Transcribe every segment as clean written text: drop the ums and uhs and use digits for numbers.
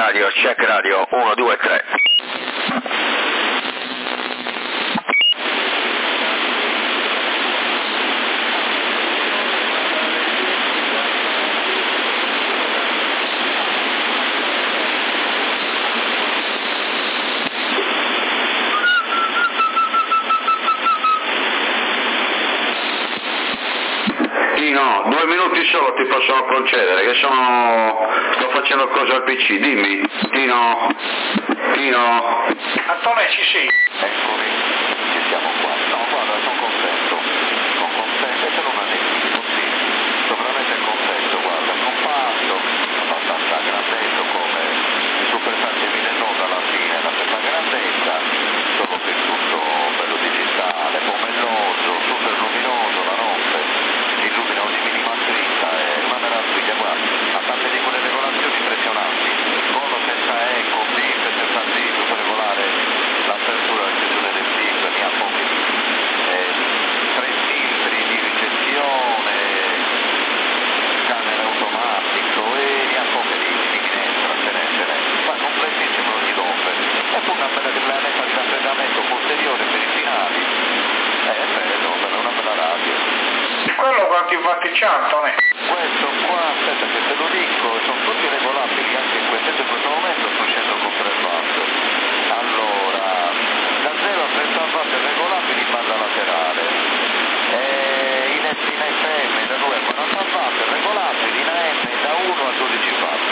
check radio, 1, 2, 3. No, 2 minuti solo ti possono concedere, che sto facendo cose al PC, dimmi. Tino. Antonio, ci sei? Eccomi, ci siamo qua. No, guarda, sono contento, e per un aneddoto, sì, sono veramente contento, guarda, compatto, abbastanza grandetto come il Super 7000 Nord alla fine, la stessa grandezza, solo che tutto bello digitale, pomelloso, super luminoso la notte, illumina ogni minima scritta, è una meraviglia, guarda, ha tante di quelle regolazioni impressionanti, con o senza eco, blip, senza zip, per regolare l'apertura e la chiusura del zip, ne ha pochi, 3 filtri di ricezione, scanner automatico e ne ha poche di finestra, ce n'è, ma completissimo ogni doppio, e poi una bella planeta di raffreddamento posteriore per i finali, è bello, è una bella radio. Quello quanti fatti c'ha, Antonio? Questo qua, aspetta che te lo dico, sono tutti regolabili anche in questo momento sto uscendo con 3 watt. Allora, da 0 a 30 watt regolabili in banda laterale, in FM da 2 a 40 watt regolabili, in AM da 1 a 12 watt.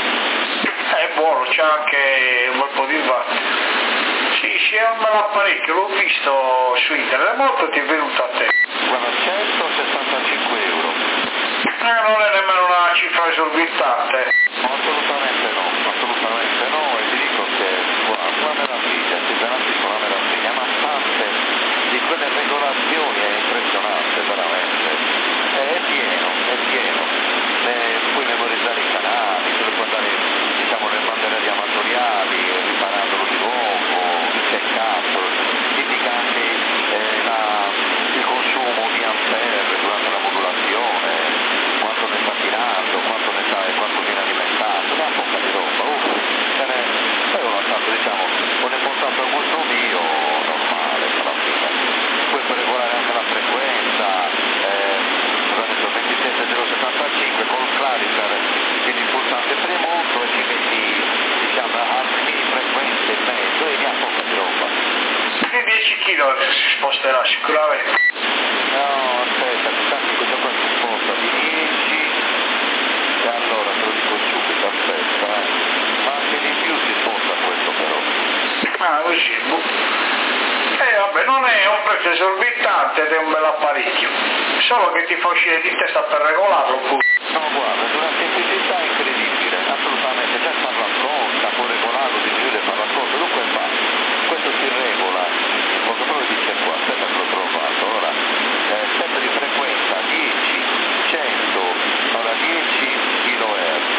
È buono, c'ha anche un bel po' di watt. Sì, è un bel apparecchio, l'ho visto su internet, molto ti è venuto a te. Guarda, 165 euro. Non è nemmeno una cifra esorbitante. Assolutamente no, e ti dico che una meraviglia, ti garantisco una meraviglia, ma tante di quelle regolazioni è impressionante veramente, è pieno, puoi memorizzare i canali, tu puoi andare diciamo nelle bandiere amatoriali, riparandolo di nuovo, che cazzo, indica anche il consumo di ampere durante la modulazione, quanto ne sta tirando, quanto viene alimentato, da poca di roba, poi ho lasciato diciamo, ho portato a gusto mio, normale, alla fine, poi puoi regolare anche la frequenza, cosa ne so, 27075 col clarifier, quindi il pulsante premuto e ci metti diciamo altre frequenze in mezzo e ne ha poca di roba. Di 10 kg si sposterà sicuramente. No, aspetta, tanto questo qua si sposta di 10 e allora te lo dico subito, aspetta, ma anche di più si sposta questo però. Ah, così. Vabbè, non è un prezzo esorbitante ed è un bel apparecchio. Solo che ti fa uscire di testa per regolarlo pure. No, guarda, è una semplicità incredibile, assolutamente, già farlo apposta, può regolarlo, diminuire, farlo apposta, dunque fa. Questo si regola, cosa proprio dice qua, aspetta che l'ho trovato, ora, sempre di frequenza, 10, 100, ora 10 kHz,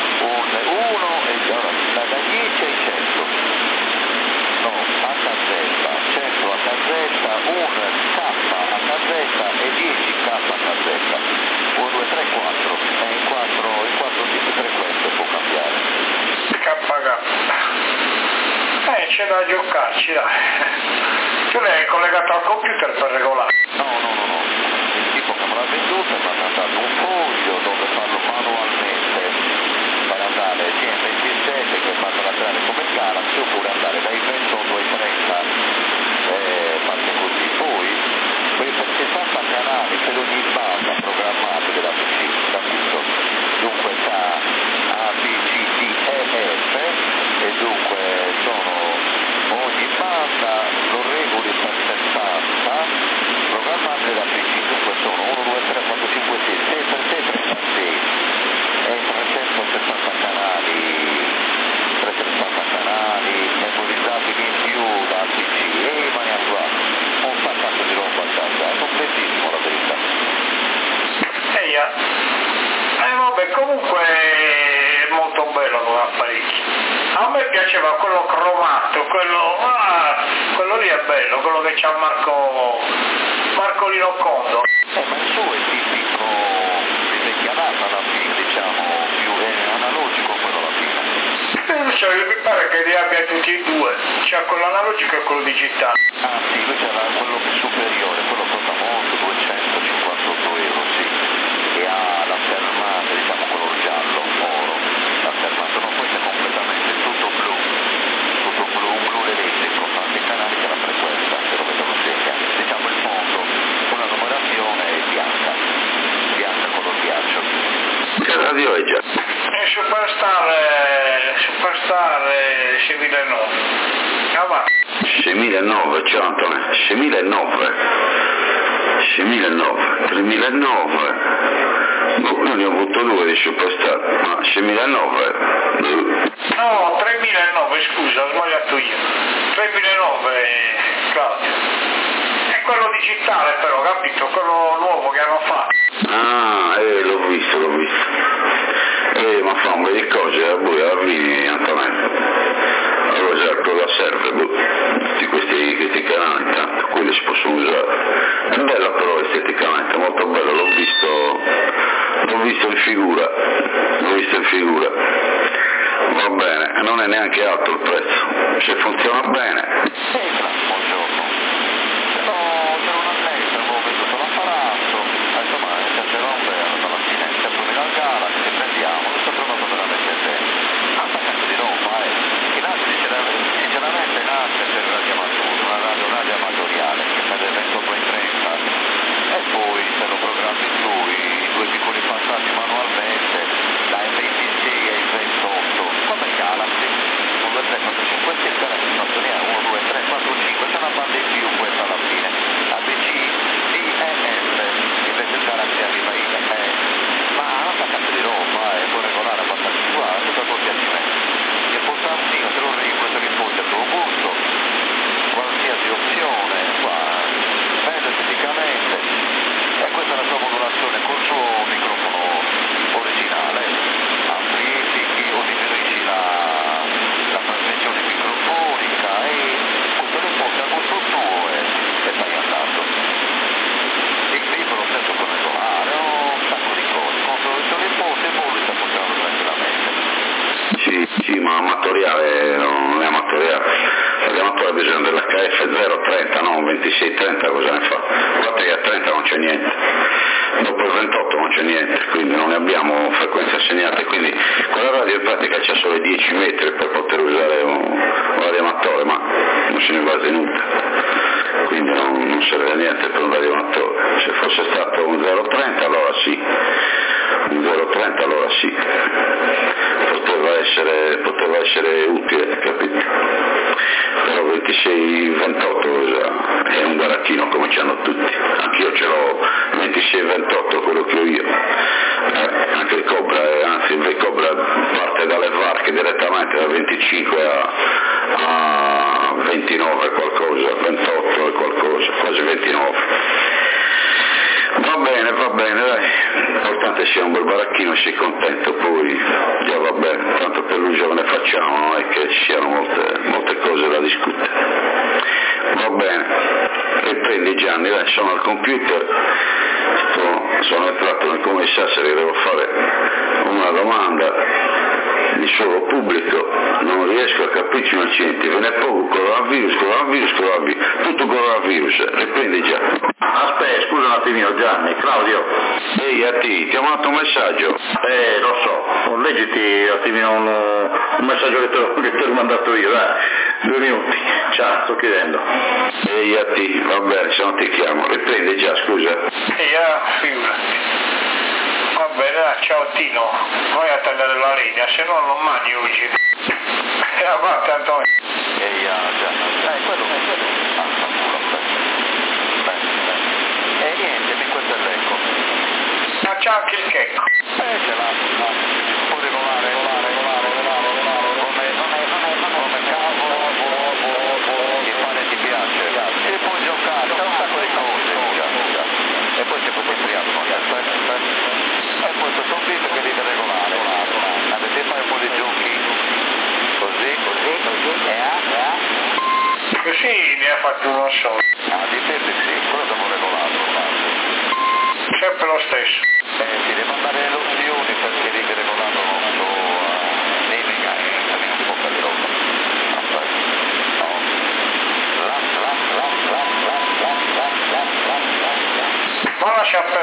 1 e ora da 10 ai 100, no, HZ, 100 HZ, 1 K HZ e 10 K HZ, 1, 2, 3, 4, e in 4 tipi di frequenze può cambiare. KK. C'è da giocarci, dai. Tu l'hai collegato al computer per regolare? No, il tipo che me l'ha venduto mi ha mandato un foglio dove farlo manualmente per andare sia in 27 che farlo laterale come il Galaxy oppure andare dai 28 ai 30 parte così. Poi per 60 canali per ogni banda programmabile da PC, capito? Dunque da A, B, C, D, E, F e dunque sono ogni banda lo regoli per 60 programmabile da PC, dunque sono 1, 2, 3, 4, 5, 6, 6 per 6, 36 e 360 canali memorizzabili in più da PC e rimane a qua un sacco di roba a casa, è completissimo la verità. Vabbè, comunque è molto bello l'apparecchio. A me piaceva quello cromato, quello lì è bello, quello che c'ha Marcolino Condo. Ma il suo è tipico di vecchia data alla fine, diciamo, più è analogico quello alla fine. C'è adesso mi pare che li abbia tutti e due, c'ha quello analogico e quello digitale. Ah sì, lui c'era quello più superiore, quello costa molto, 258 euro, sì, e ha la schermata, diciamo quello giallo, oro, la schermata, no, questo è completamente tutto blu elettrico, tanti canali che la frequenza, se lo vedo lo segna, diciamo il fondo, una numerazione è bianca color ghiaccio. Che radio è già? È Superstar 6009. Avanti. 6009, ciao Antonio, 6009, 3009, io ne ho avuto due di Superstar, ma 6009, No, 3009, scusa, ho sbagliato io. 3009, Claudio. È quello digitale però, capito? Quello nuovo che hanno fatto. ah, l'ho visto, ma fa un bel di cose, a voi arrivi Antonio, allora già cosa serve, tutti questi canali, tanto quelli si possono usare, è bello però esteticamente, molto bello, l'ho visto in figura, va bene, non è neanche alto il prezzo, se funziona bene. Buongiorno. C'era un annetto, avevo veduto l'apparato, adesso ma c'era un vero, alla fine ci assomiglia al gara, ci prendiamo, lo sto trovando veramente bene. Altra cazzo di roba, che nasce sinceramente nasce per una radio amatoriale, che serve 28 e 30, e poi se lo programmi tu, i due piccoli passaggi manualmente, dai 26 ai 28, come il Galaxy, 1, 2, 3, 4, 5, 6, il Galaxy non ce n'è 1, 2, 3, 4, 5, c'è una banda in più questa alla fine, ABC, D, E, F, invece il Galaxy arriva in E, ma una cazzo di roba, può regolare abbastanza, guarda, tutto così a il pulsantino te lo regolo, te lo imposti al tuo gusto, qualsiasi opzione, qua, bello esteticamente, e questa è la sua modulazione col suo microfono originale, amplifichi o diminuisci la trasmissione microfonica e questo lo imposti al gusto tuo e stai andando. Il clip lo stesso con il solare, un sacco di cose, quando te lo imposti e poi sta funzionando tranquillamente. Sì, ma amatoriale non è amatoriale, l'amatoriale ha bisogno dell'HF 030, no, 2630 cosa ne fa? Guardate che a 30 non c'è niente, dopo il 28 non c'è niente, quindi non ne abbiamo frequenze assegnate, quindi quella radio in pratica c'ha solo 10 metri per poter usare un radioamatore, ma non se ne basa nulla, quindi non serve a niente per un radioamatore, se fosse stato un 030 allora sì, poteva essere utile, capito? Però 26-28 è un baracchino come ce l'hanno tutti, anch'io ce l'ho 26-28, quello che ho io, anche il Cobra, anzi il Cobra parte dalle varche direttamente da 25 a 29 qualcosa, 28 e qualcosa, quasi 29. Va bene, dai, l'importante sia un bel baracchino e sei contento, poi già va bene, tanto per l'uso che ne facciamo, non è che ci siano molte cose da discutere. Va bene, riprendi Gianni, dai, sono al computer, sono entrato nel commissario, devo fare una domanda di solo pubblico, non riesco a capirci un accidente, ve ne è poco, coronavirus, tutto coronavirus, riprendi già. Aspetta, scusa un attimino Gianni, Claudio. Ehi, a te, ti ho mandato un messaggio. Lo so, leggiti un attimino un messaggio che ti ho mandato io, dai, 2 minuti, ciao, sto chiedendo. Ehi, a te, va bene, se non ti chiamo, riprendi già, scusa. Figurati. Va bene, dai, ciao Tino, vai a tagliare la linea, se no non mangi oggi. Avanti Antonio. Già, quello, e niente, mi questo è l'eco. Ma c'è anche il checco. Ce l'ha, può regolare, come cavolo, ti pare ti piace, e puoi giocare, c'è un sacco di cose, e poi c'è questo triathlon, e poi questo beat che devi regolare, avete fare un po' di giochi, così, Così ne ha fatto uno solo. dipende sì, quello devo regolato, Sempre lo stesso. ti devi mandare le opzioni perché devi regolato non so, naming, capisci, per le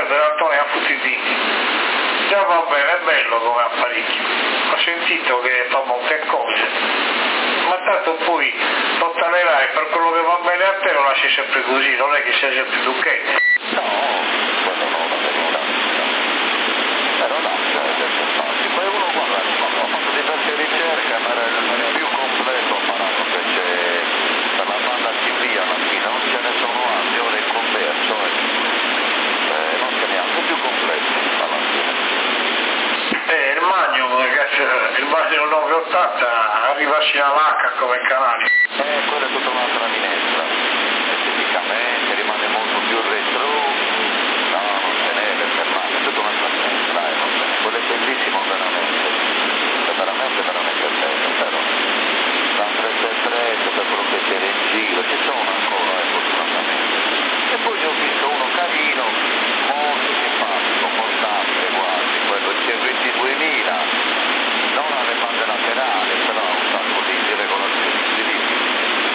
perdere Antonio a Futidini. Già va bene, è bello come apparecchio, ho sentito che fa molte cose, ma tanto poi lo taglierai per quello che va bene a te, lo lasci sempre così, non è che sei sempre duchetto. No, quello no, la verità. Però lascia adesso fatti. Poi uno guarda, ho fatto diverse ricerche, ma era il più completo apparato che c'è per la banda TV alla fine, non ce ne sono altri, ora in commercio, non ce n'è altri, più completo alla fine. Il Magnum 980 arriva fino all'H come canale. Quella è tutta un'altra minestra, esteticamente rimane molto più retro, no, non ce n'è per fermare, è tutta un'altra minestra, non ce n'è. Quello è bellissimo veramente, è veramente bello, però da 333, tutto quello che c'era in giro, ci sono ancora, fortunatamente. E poi ne ho visto uno carino, molto simpatico, portabile, quasi, quello C22.000, non alle bande laterali, però un sacco di regolazioni utilissime.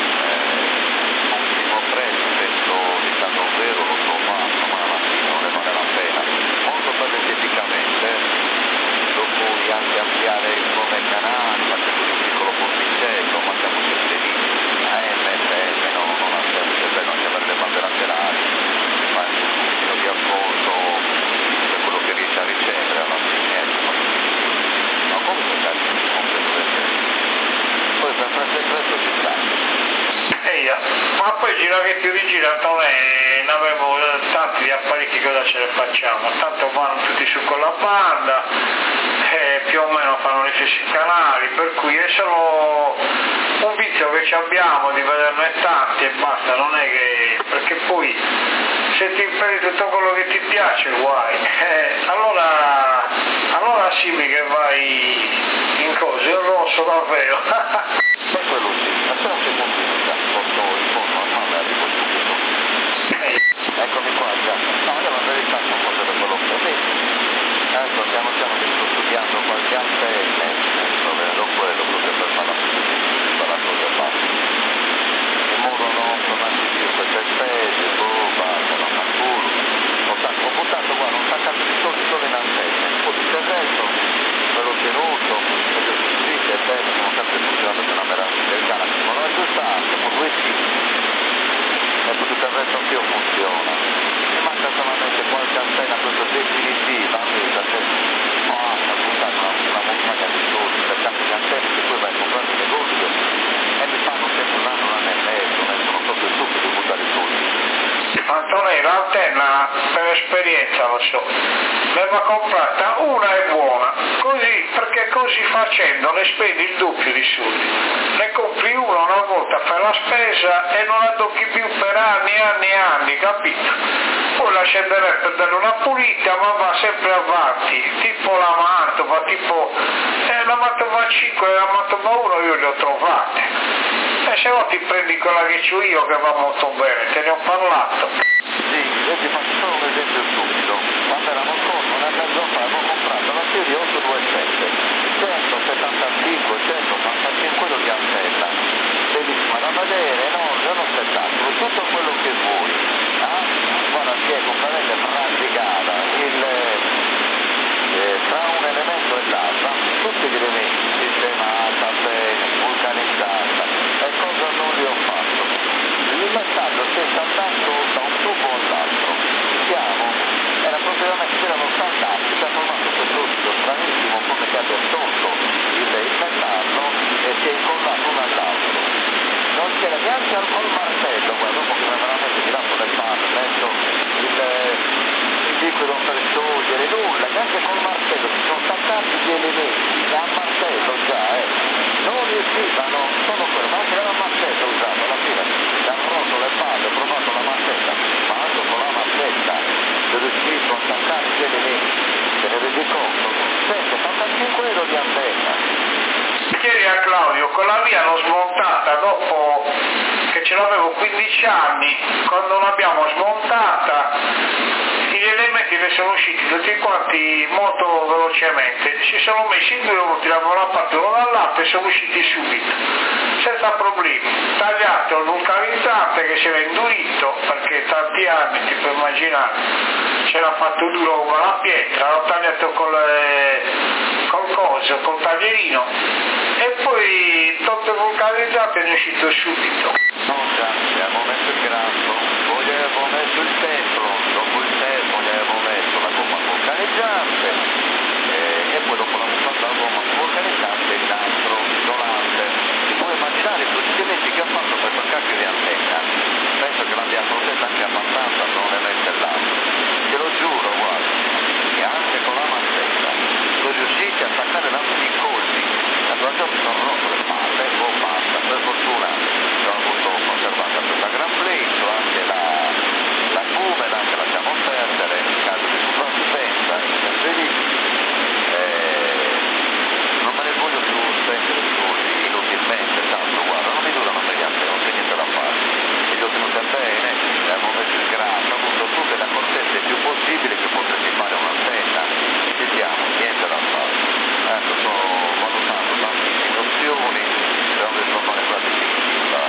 Ottimo prezzo, questo di stato vero lo so fatto, ma alla fine non ne vale la pena. Molto bello esteticamente, lo puoi anche ampliare come canale, facendo un piccolo porticello, ma siamo sempre lì. AM, FM, no, non ha senso, è bello anche per le bande laterali, ma è un pochino di apporto per quello che riesce a ricevere alla fine, ma comunque è carino, completo del prezzo. Poi per prezzo e prezzo ci sta. Ma poi gira che ti rigira, ne avevo tanti di apparecchi, cosa ce ne facciamo? Tanto vanno tutti su con la banda, più o meno fanno gli stessi canali, per cui è solo un vizio che ci abbiamo di vederne tanti e basta, non è che, perché poi se ti impari tutto quello che ti piace guai, allora sì che vai in cose, il rosso davvero. E quello sì, ma se non si pubblicità, sotto il fondo al male arrivo subito. Eccomi qua già. No, io la verità sono cose da quello che ho detto. Ecco, piano piano mi sto studiando qualche antenne, vedo quello proprio per fare la cosa fatta. In modo non tornarci più queste spese, basta, non fa culo. Ho buttato, guarda, un sacco di soldi solo in antenne, poi tutto il resto me l'ho tenuto, me l'ho scritto e bene, sono sempre funzionato per una meraviglia. Il Galaxy, ma non è giustato, con 2 chili, e poi tutto il resto più funziona. Mi manca solamente qualche antenna proprio definitiva, amica, che ho buttato una montagna di soldi per tanti di antenne che poi vai a comprare in negozio e mi fanno sempre un anno e mezzo, sono proprio stupido di buttare i soldi. Antonio, l'antenna per esperienza lo so, ne va comprata una è buona, così, perché così facendo ne spendi il doppio di soldi, ne compri una volta, fai la spesa e non la tocchi più per anni e anni e anni, capito? Poi lascerai per dare una pulita, ma va sempre avanti, tipo la Mantova, la Mantova 5 e la Mantova 1 io le ho trovate. E se no ti prendi quella che c'ho io che va molto bene, te ne ho parlato. Sì, io ti faccio solo un esempio stupido. Quando erano corto, un mezzo fa, avevo comprato la serie 827, 175, 185 di antenna. Bellissima da vedere, enorme, uno spettacolo, tutto quello che vuoi. Guarda, si è completamente praticata, tra un elemento e l'altro, tutti gli elementi, sistemata, bene, vulcanizzata, e cosa non li ho fatto? Il messaggio si è saltato da un tubo all'altro, era propriamente, c'erano saltati, si è formato questo ruido stranissimo come che abbia tolto il metallo e si è incollato uno all'altro. Non c'era neanche col martello, dopo che mi avevano veramente tirato le palle, messo il liquido per sciogliere, nulla, neanche col martello, si sono staccati gli elementi, a martello già, non riuscivano, solo quello, ma anche era un martello usato, alla fine mi hanno rotto le palle, ho provato la martella, ma anche con la martella sono riuscito a staccare gli elementi, te ne rendi conto? 185 euro di antenna. Ieri a Claudio, con la mia l'ho smontata dopo che ce l'avevo 15 anni, quando l'abbiamo smontata gli elementi ne sono usciti tutti quanti molto velocemente, si sono messi in 2 minuti, l'avevano fatto uno dall'altro e sono usciti subito. senza problemi, tagliato il vulcanizzante che si era indurito, perché tanti anni, ti puoi immaginare, c'era fatto duro come la pietra, l'ho tagliato col coso, col taglierino, e poi tolto il vulcanizzante è uscito subito. No, già, abbiamo messo il grasso, poi gli avevo messo il teflon, dopo il teflon gli avevo messo la gomma vulcanizzante, e poi dopo la gomma vulcanizzante il nastro isolante. Si può immaginare i procedimenti che ho fatto per quel cacchio di antenna, penso che l'abbia protetta anche abbastanza per non mettere l'altro. Te lo giuro, guarda, che anche con la mazzetta sono riusciti a attaccare i colpi. Naturalmente mi sono rotto le palle, basta, per fortuna ho avuto conservata questa gran plate, anche la Pumen, anche lasciamo perdere, in caso di sopravvivenza, non me ne voglio più spendere soldi inutilmente, tanto guarda, non mi durano mediante, non c'è niente da fare. E li ho tenute bene, abbiamo messo il grasso, ho avuto tutte le accortezze più possibili che potresti fare un'antenna, e ci siamo, niente da fare. Ecco, sto valutando tantissime opzioni, devo risolvere quella definitiva,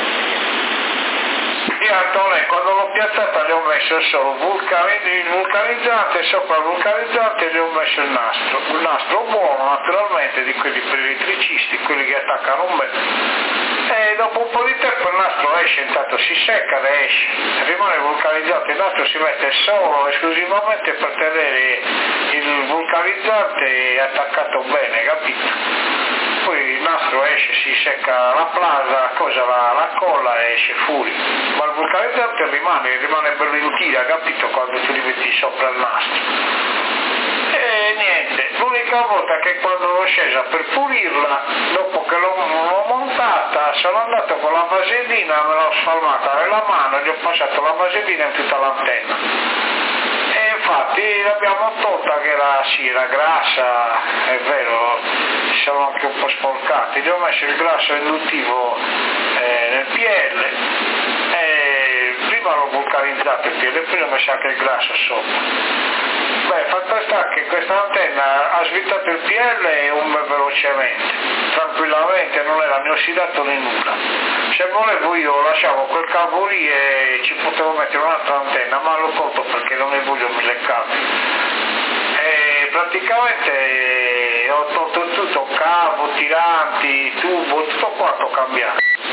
Io Antonio, quando l'ho piazzata gli ho messo solo il vulcanizzante, sopra il vulcanizzante gli ho messo il nastro buono naturalmente, di quelli per i elettricisti, quelli che attaccano un bel. E dopo un po' di tempo il nastro esce, intanto si secca e esce, rimane vulcanizzato, il nastro si mette solo esclusivamente per tenere il vulcanizzante attaccato bene, capito? Poi il nastro esce, si secca la plasa, la colla e esce fuori, ma il vulcanizzante rimane bello in tira, capito, quando tu li metti sopra il nastro. E niente, l'unica volta che quando l'ho scesa per pulirla, dopo che l'ho montata, sono andato con la vasellina, me l'ho spalmata nella mano, gli ho passato la vasellina in tutta l'antenna. E infatti l'abbiamo tolta che era grassa, è vero, si sono anche un po' sporcati, gli ho messo il grasso induttivo nel PL, e prima l'ho vulcanizzato il PL, poi ho messo anche il grasso sopra. Beh, fatto sta che questa antenna ha svitato il PL velocemente, tranquillamente, non era né ossidato né nulla. Se volevo io lasciavo quel cavo lì e ci potevo mettere un'altra antenna, ma l'ho tolto perché non ne voglio 1000 cavi. E praticamente ho tolto tutto, cavo, tiranti, tubo, tutto quanto ho cambiato.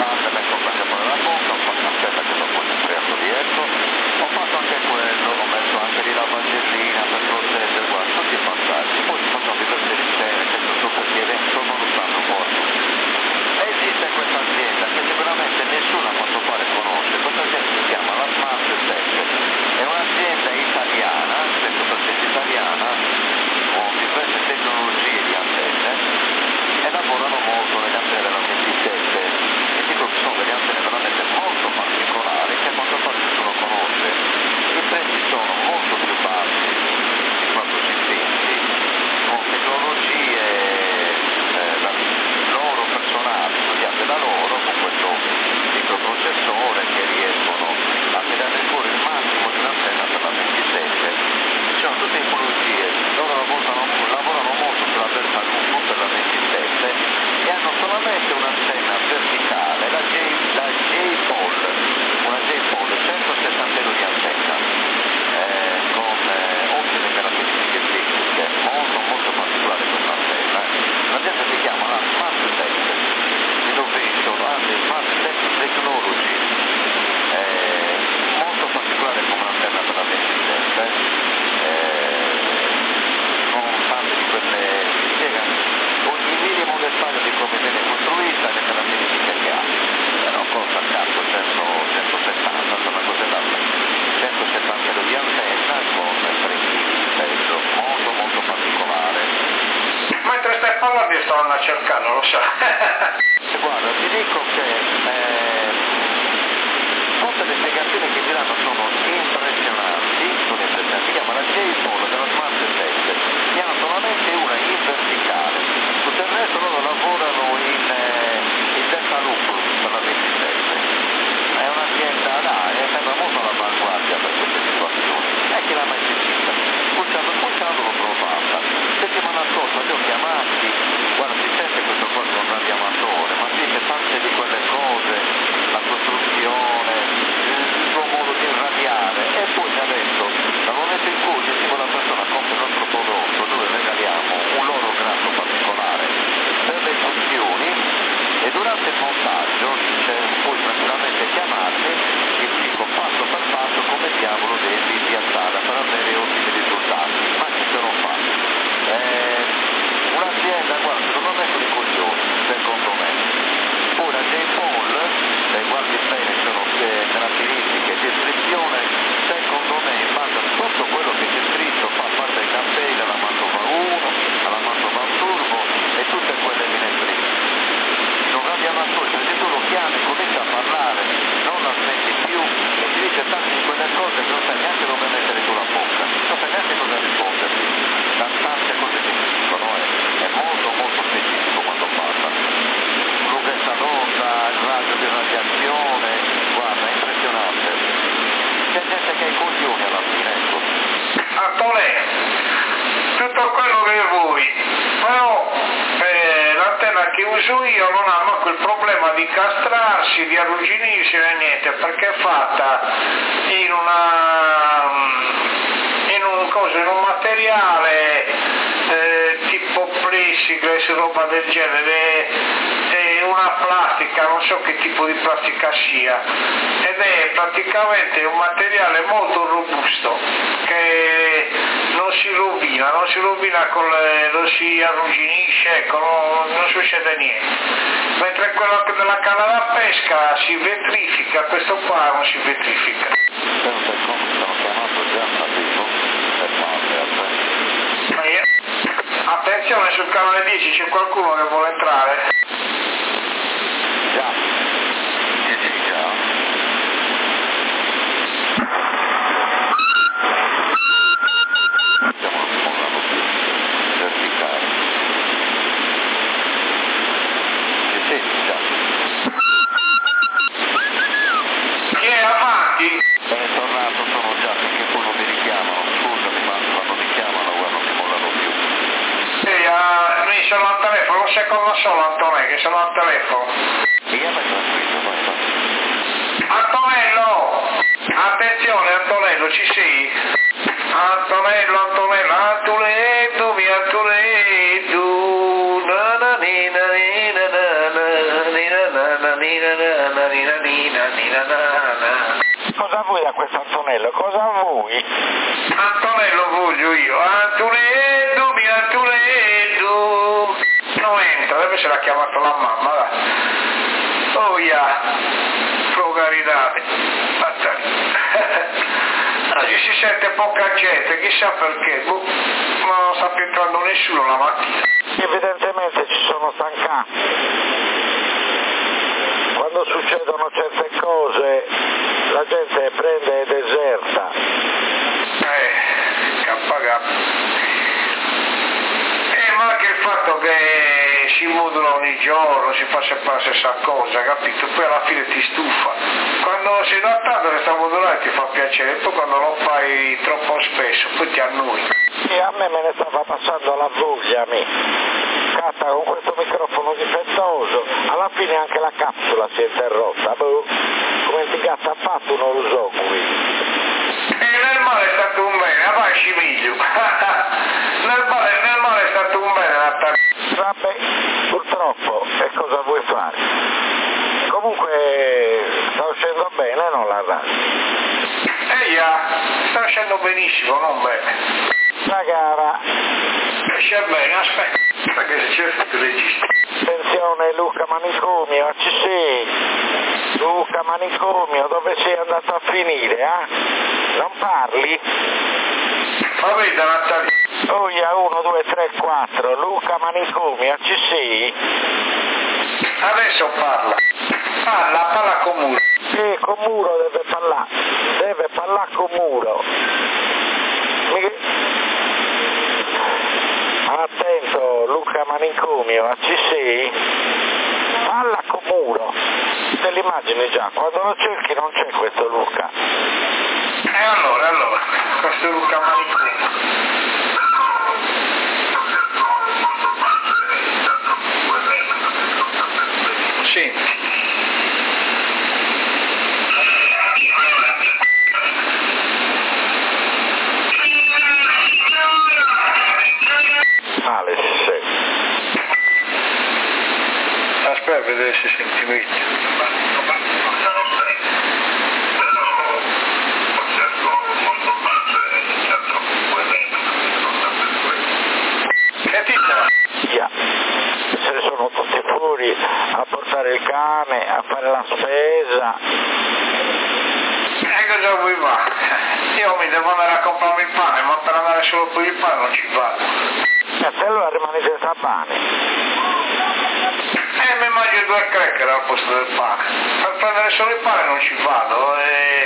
Ho fatto anche quello, ho messo anche lì la vasellina per proteggere, guarda, tutti i passaggi, poi ci facciamo divertire insieme, che tutto perché sto valutando molto. Esiste questa azienda che sicuramente nessuno a quanto pare conosce, questa azienda si chiama la Smart 7, è un'azienda italiana, 100% italiana, con diverse tecnologie di antenne, e lavorano molto nelle antenne della 27, e dico che sono delle antenne veramente molto particolari che a quanto pare nessuno conosce. I prezzi sono molto più bassi di quanto si pensi, con tecnologie loro personali, studiate da loro, con questo microprocessore che riescono a tirare fuori il massimo di un'antenna per la 27. Ci sono tutte tipologie, loro lavorano molto sulla versa lungo per la 27 e hanno solamente un'antenna verticale, la J-Pol, una J-Pol 160 euro di antenna, con ottime caratteristiche tecniche, molto particolare questa antenna. L'azienda si chiama la Smart 7 Innovation, anzi Smart 7 Technology, molto particolare come un'antenna per la 27, con tante di quelle che spiegano ogni minimo dettaglio di come viene costruita e le caratteristiche che ha. Però costa a caso 170, insomma cose da 170 euro di antenna con 3 kg di peso, molto particolare. Mentre stai parlando io sto andando a cercarlo, lo so. Guarda, ti dico che tutte le spiegazioni che ti danno sono impressionanti, si chiama la J-Pol della Smart 7, ne hanno solamente una in verticale, tutto il resto loro lavorano in delta loop per la 27. È un'azienda sembra molto all'avanguardia per queste situazioni, e che l'ha messa in gita. Pucciando l'ho trovata. Settimana scorsa li ho chiamati, guarda si sente questo qua che è un radioamatore, ma dice tante di quelle dice puoi tranquillamente chiamarmi e ti dico passo per passo come diavolo devi piazzarla per avere ottimi risultati, ma ci sono fatti. Un'azienda, guarda, sono messo di coglioni, secondo me. Ora J-Paul, se guardi bene sono caratteristiche di iscrizione, secondo me in base a tutto quello che c'è scritto fa parte del campello alla Mantova 1, alla Mantova Turbo e tutte quelle finestrine. Non abbiamo ascoltato, se tu lo chiami, comincia a parlare, non la smetti più e ti dice tante di quelle cose che non sai neanche dove mettere tu la bocca, non sai neanche cosa risponderti, da tante cose che ti dicono, è molto molto specifico quando parla. Lunghezza d'onda, il raggio di radiazione, guarda, è impressionante. C'è gente che ha i coglioni alla fine, ecco. Antonello, tutto quello che vuoi, però l'antenna che uso io non ha manco il problema di castrarsi, di arrugginirsi né niente, perché è fatta in un materiale tipo plexiglass, roba del genere, una plastica, non so che tipo di plastica sia, ed è praticamente un materiale molto robusto che non si rovina non si arrugginisce, ecco, non succede niente, mentre quello della canna da pesca si vetrifica, questo qua non si vetrifica. Attenzione, sul canale 10 c'è qualcuno che vuole entrare. Già. Già. Stiamo lavorando più verticale. Sì, già. Chi è avanti? Sono tornato, sono già, perché poi non mi richiamano, scusami, ma quando mi chiamano guarda, non mi mollano più. Sì, sono al telefono, un secondo solo Antonello, che sono al telefono. Chiama tranquillo, vai. Antonello! Attenzione Antonello, ci sei? Antonello, Antonello, mi Antonello, Cosa vuoi da questo Antonello? Cosa vuoi? Antonello voglio io, Antonello, mi Antonello. Non entra, deve essere chiamato la mamma, dai. Oh yeah, progaridade. Oggi si sente poca gente, chissà perché, non sta più entrando nessuno la mattina. Evidentemente ci sono stancati. Quando succedono certe cose la gente prende e deserta. Ma anche il fatto che si modula ogni giorno, si fa sempre la stessa cosa, capito? Poi alla fine ti stufa. Quando sei adattato resta modulare ti fa piacere, poi quando lo fai troppo spesso, poi ti annoi. E a me ne stava passando la voglia, Cazzo, con questo microfono difettoso, alla fine anche la capsula si è interrotta. Come ti cazzo ha fatto non lo so qui. E nel male è stato un bene, vai scimiglio. nel male è stato un bene, Natale. Vabbè, purtroppo, e cosa vuoi fare? Comunque sta uscendo bene, non la radio? Sta uscendo benissimo, non bene. La gara. Esce bene, aspetta, perché se c'è il regista. Attenzione Luca Manicomio, ci sei? Luca Manicomio, dove sei andato a finire, Non parli? Ma vedi Natale. Oh, 1, 2, 3, 4, Luca Manicomio, ci sei? Adesso parla con Muro. Con Muro deve parlare con Muro. Attento Luca Manicomio, ci sei? Parla con Muro. Te l'immagini già, quando lo cerchi non c'è questo Luca. E allora, questo è Luca Manicomio. Senti. spero a vedere se senti meglio. Se ne sono tutti fuori a portare il cane, a fare la spesa. E cosa vuoi fare? Io mi devo andare a comprarmi il pane, ma per andare solo per il pane non ci vado. Se allora rimani senza pane. Mi mangio 2 cracker al posto del pane. Per prendere solo il pane non ci vado.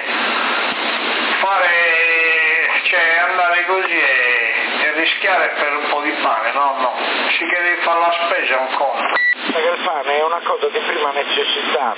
Andare così e rischiare per un po' di pane, no. Si che devi fare la spesa è un conto. Perché il pane è una cosa di prima necessità.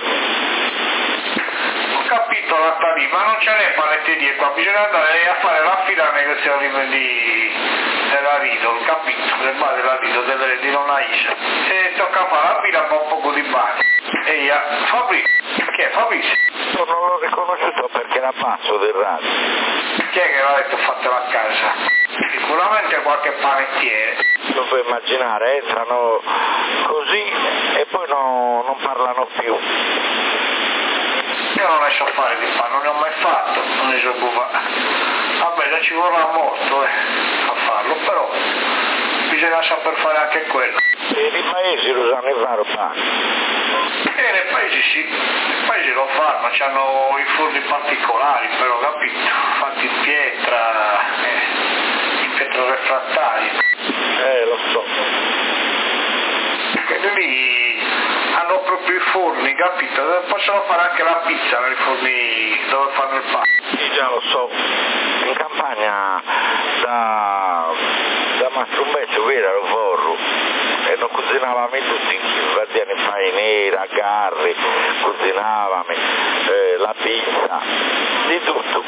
Ho capito la tarì, ma non ce n'è panetterie qua, bisogna andare a fare la fila al negozio della Lidl, capito? Del bar della Lidl, di Nonna Isa. E tocca fare la fila con un poco di pane. E io, Fabrizio, che è Fabrizio? Non l'ho riconosciuto perché era basso del radio. Chi è che l'ha detto fatela a casa? Sicuramente qualche panettiere. Non puoi immaginare, entrano così e poi non parlano più. Io non ne so fare di pane, non ne ho mai fatto, non ne so fare. Vabbè, non ci vorrà molto a farlo, però bisogna saper fare anche quello. E nei paesi lo sanno fare pane. Nei paesi sì, nei paesi lo fanno, hanno i forni particolari, però capito, fatti in pietra refrattaria. Lo so. E lì hanno proprio i forni, capito? Possono fare anche la pizza nei forni dove fanno il pane. Sì, già lo so. In campagna da Mastrumbezzo era lo forno e non cucinavamo tutti, facevano il paninere, a garri, cucinavamo la pizza, di tutto.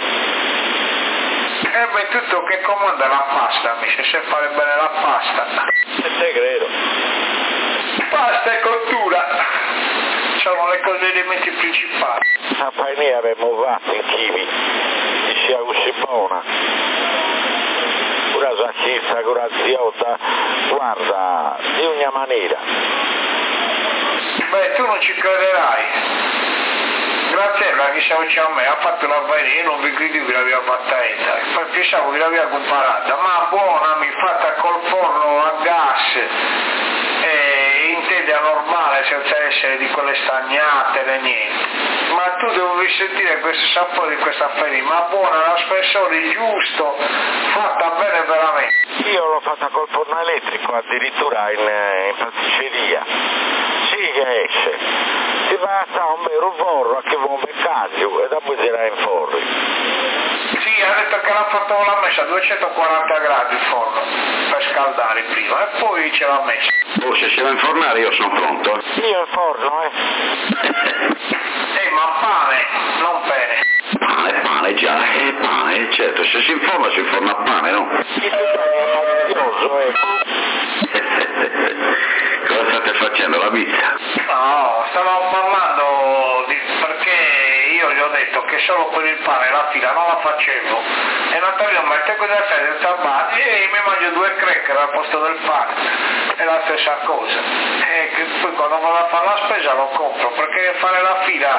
Tutto che comanda la pasta, mi sa fare bene la pasta. Te credo. Pasta e cottura sono le cose, gli elementi principali. A paninere abbiamo fatto in kiwi, diceva così buona. Una salsiccia con la ziota, guarda, di ogni maniera. Beh, tu non ci crederai. Graziella che stavo a me ha fatto la farina, io non vi credevo che l'aveva fatta entrare, poi pensavo che l'aveva comparata, ma buona, mi fatta col forno a gas, in teglia normale senza essere di quelle stagnate né niente. Ma tu dovevi sentire questo sapore di questa farina, ma buona, lo spessore giusto, fatta bene veramente. Io l'ho fatta col forno elettrico addirittura in pasticceria. Sì che esce. Si passa un vero forno a che vuole un beccaggio e dopo tira in forno. Sì, ha detto che l'ha fatto con la messa a 240 gradi il forno per scaldare prima e poi ce l'ha messa. Se c'è da infornare io sono pronto. Io il forno, ma pane, non bene. Pane già, pane, certo, se si inforna a pane, no? Il è meraviglioso, Cosa state facendo, la pizza? No, stavamo parlando perché io gli ho detto che solo per il pane la fila non la facevo e Natalino mette cosa fai del tabacco e mi mangio 2 cracker al posto del pane, è la stessa cosa. E poi quando vado a fare la spesa lo compro perché fare la fila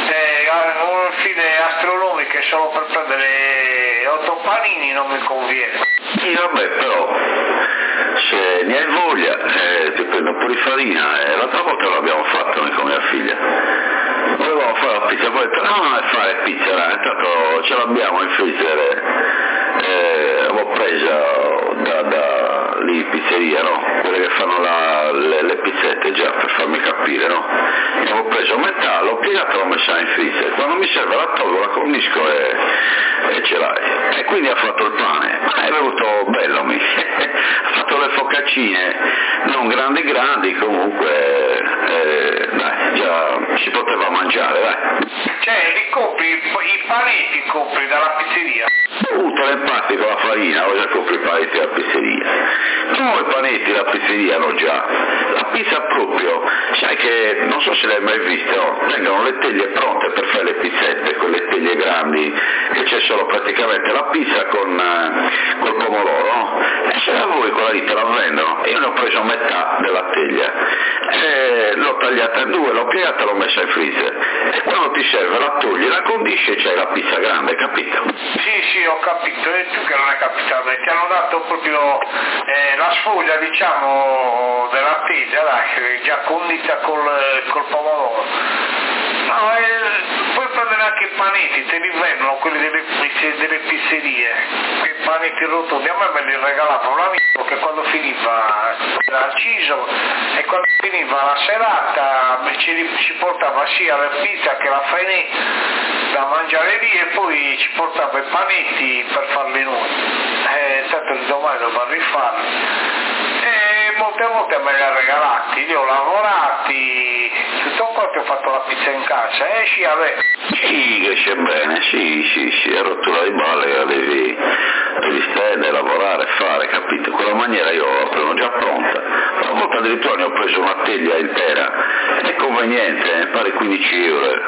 file astronomiche solo per prendere 8 panini non mi conviene. Sì, vabbè, però se ne hai voglia ti prendo un po' di farina, l'altra volta l'abbiamo fatto noi con mia figlia, volevamo fare la pizza, poi ho detto no, fare pizza, intanto ce l'abbiamo in freezer, l'avevo presa da lì pizzeria, no? Quelle che fanno le pizzette già, per farmi capire, no? Avevo preso metà, l'ho piegata e l'ho messa in freezer, quando mi serve la tolgo, la cornisco e ce l'hai. E quindi ha fatto il pane, è venuto bello, ha fatto le focaccine, non grandi, comunque dai, già si poteva mangiare, dai. Cioè, li compri, i panetti compri dalla pizzeria? Tutte le impasti con la farina, o già compri i panetti alla pizzeria. No, i panetti della pizzeria hanno già. La pizza proprio, sai che, non so se l'hai mai vista, no? Vengono le teglie pronte per fare le pizzette, quelle teglie grandi, che c'è solo praticamente la pizza col pomodoro, no? E se la vuoi quella lì te la vendono. Io ne ho preso metà della teglia, l'ho tagliata in due, l'ho piegata e l'ho messa in freezer. E quando ti serve la togli, la condisci e c'hai la pizza grande, capito? Sì, ho capito, e tu che non è capitato, ti hanno dato proprio la sfoglia, diciamo, della teglia, dai, già condita col pomodoro. No, puoi prendere anche i panetti, te li vendono, quelli delle pizzerie, quei panetti rotondi, a me li regalava un amico che quando finiva al CISO e quando finiva la serata ci portava sia la pizza che la fainè da mangiare lì e poi ci portava i panetti per farli noi, tanto di domani devo rifarli. E molte volte me li ha regalati, li ho lavorati, tutto qua che ho fatto la pizza in casa, esci a me. Sì, che c'è bene, sì, a rottura di balle, devi stare, lavorare, fare, capito? Quella maniera io la prendo già pronta, a volte addirittura ne ho preso una teglia intera, è conveniente, pare 15 euro,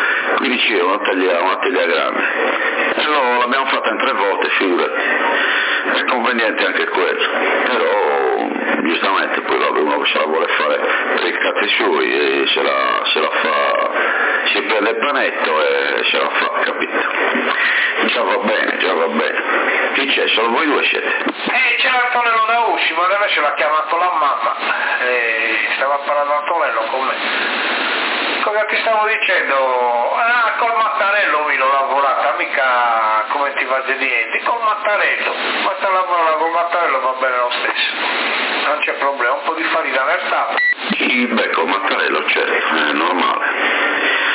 una teglia grande, e l'abbiamo fatta in 3 volte, figurati, è conveniente anche quello, però giustamente poi uno che se la vuole fare per i cazzi suoi e se la fa, si prende il panetto e se la fa, capito? Già va bene. Chi c'è? Solo voi due siete? C'è Antonello da Usci, ma adesso l'ha chiamato la mamma, stava parlando Antonello con me. Cosa ti stavo dicendo? Col mattarello l'ho lavorata, mica come ti va di niente, col mattarello, basta lavorare col mattarello va bene lo stesso, non c'è problema, un po' di farina nel tavolo. Sì, col mattarello certo, è normale.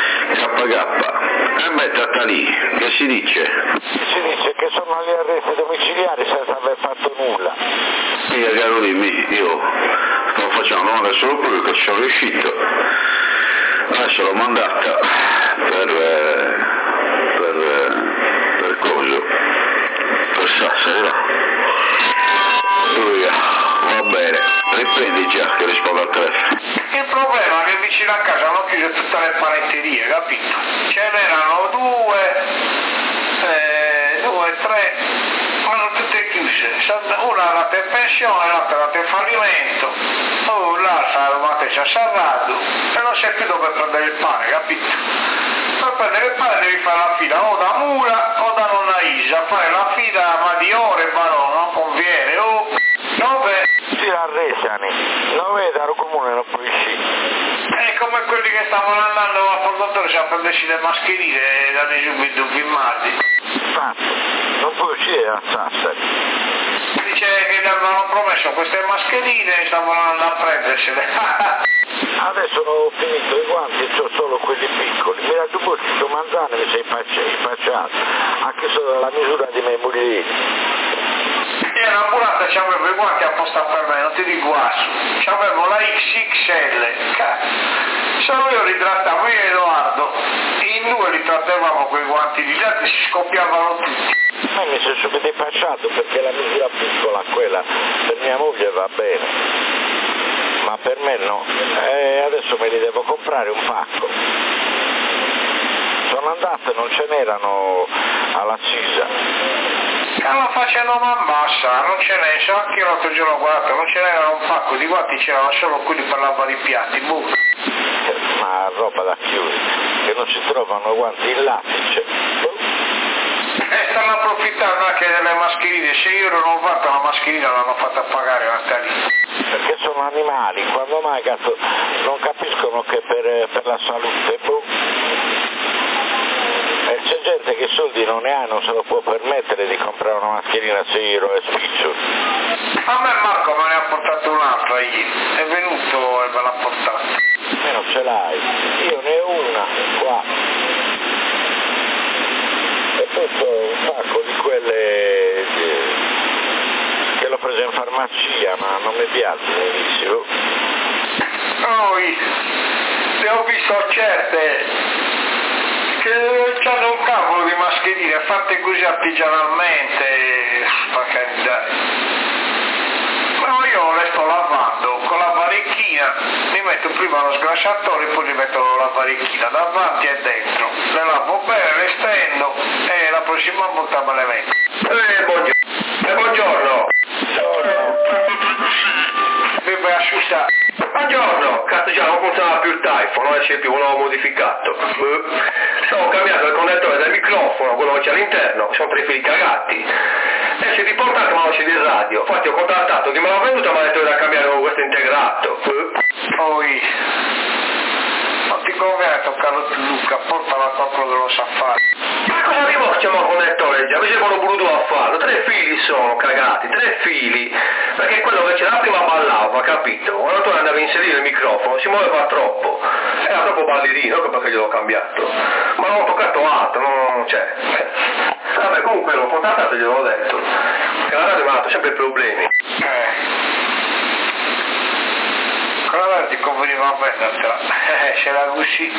KG, mettata lì, che si dice? Si dice che sono agli arresti domiciliari senza aver fatto nulla. Sì, caro dimmi, io sto facendo una domanda solo perché ci sono riuscito. Adesso l'ho mandata per coso, per Sassari, là. Lui, va bene, riprendi già che rispondo al telefono. Il problema è che vicino a casa hanno chiuso tutte le panetterie, capito? Ce n'erano 2, 3, ma non tutte chiuse. Una è andata in pensione, l'altra è andata in fallimento, l'altra ormai ci ha salvato e non sai più dove prendere il pane, capito? Per prendere il pane devi fare la fila o da Mura o da nonna Isa, fare la fila ma di ore, ma non conviene, dove? Si arresani, non vede al comune non puoi uscire. È come quelli che stavano andando a portatore a prendersi le mascherine e danno subito filmati. Infatti, non puoi uscire a Sassari. Dice che gli avevano promesso queste mascherine e stavano andando a prendersele. Adesso non ho finito i guanti e ho solo quelli piccoli. Mi raggiungo questo manzano mi sei impacciato, anche solo la misura di miei mulini. E l'ambulante c'aveva i guanti apposta per me, non ti dico asso. C'avevo la XXL. Solo io li trattavo, io e Edoardo. In 2 li trattavamo quei guanti, gli altri si scoppiavano tutti. Ma mi sono subito impacciato perché la misura piccola, quella per mia moglie va bene, ma per me no. Adesso me li devo comprare un pacco. Sono andato e non ce n'erano alla Cisa. Stavano facendo man bassa, non ce n'è, so anche io l'altro giorno ho guardato, non ce n'erano un pacco di guanti, c'erano solo quelli per lavare i piatti, Ma roba da chiudere, che non si trovano guanti in lattice. Stanno approfittando anche delle mascherine, se io non ho fatto la mascherina l'hanno fatta pagare la tariffa. Perché sono animali, quando mai cazzo non capiscono che per la salute, E c'è gente che soldi non ne ha, non se lo può permettere di comprare una mascherina a 6 euro e spiccio. A me Marco me ne ha portato un'altra ieri, è venuto e me l'ha portata. Almeno ce l'hai, io ne ho una qua. E poi ho un pacco di quelle che l'ho preso in farmacia, ma non mi piace benissimo. Poi ne ho visto certe che hanno un cavolo di che dire, fatte così artigianalmente, per carità. No, io le sto lavando con la varichina, mi metto prima lo sgrasciatore e poi li metto la varichina davanti e dentro, le lavo bene, le stendo e la prossima volta me le metto. Buongiorno. Deve asciugare. Buongiorno, cazzo già non funzionava più il telefono, non esce più, non l'ho modificato. Stavo cambiando il connettore del microfono, quello che c'è all'interno, sono 3 fili cagati. Esce di portata ma non esce di radio, infatti ho contattato chi me l'ha venduto e mi ha detto che da cambiare con questo integrato. Poi non ti conviene toccarlo più Luca, portala a qualcuno che lo sa fare. Ma cosa arrivo che chiamo connettore già? Invece quello voluto a farlo, 3 fili sono cagati, 3 fili, perché quello che c'era prima ballava, capito? Quando tu andavi a inserire il microfono si muoveva troppo, era troppo ballerino, ecco perché gliel'ho cambiato, ma non ho toccato altro, non c'è. Vabbè, comunque l'ho contattato e gliel'ho detto, che la radio mi ha dato sempre problemi. Quella radio ti conveniva a vendertela, ce l'ha così.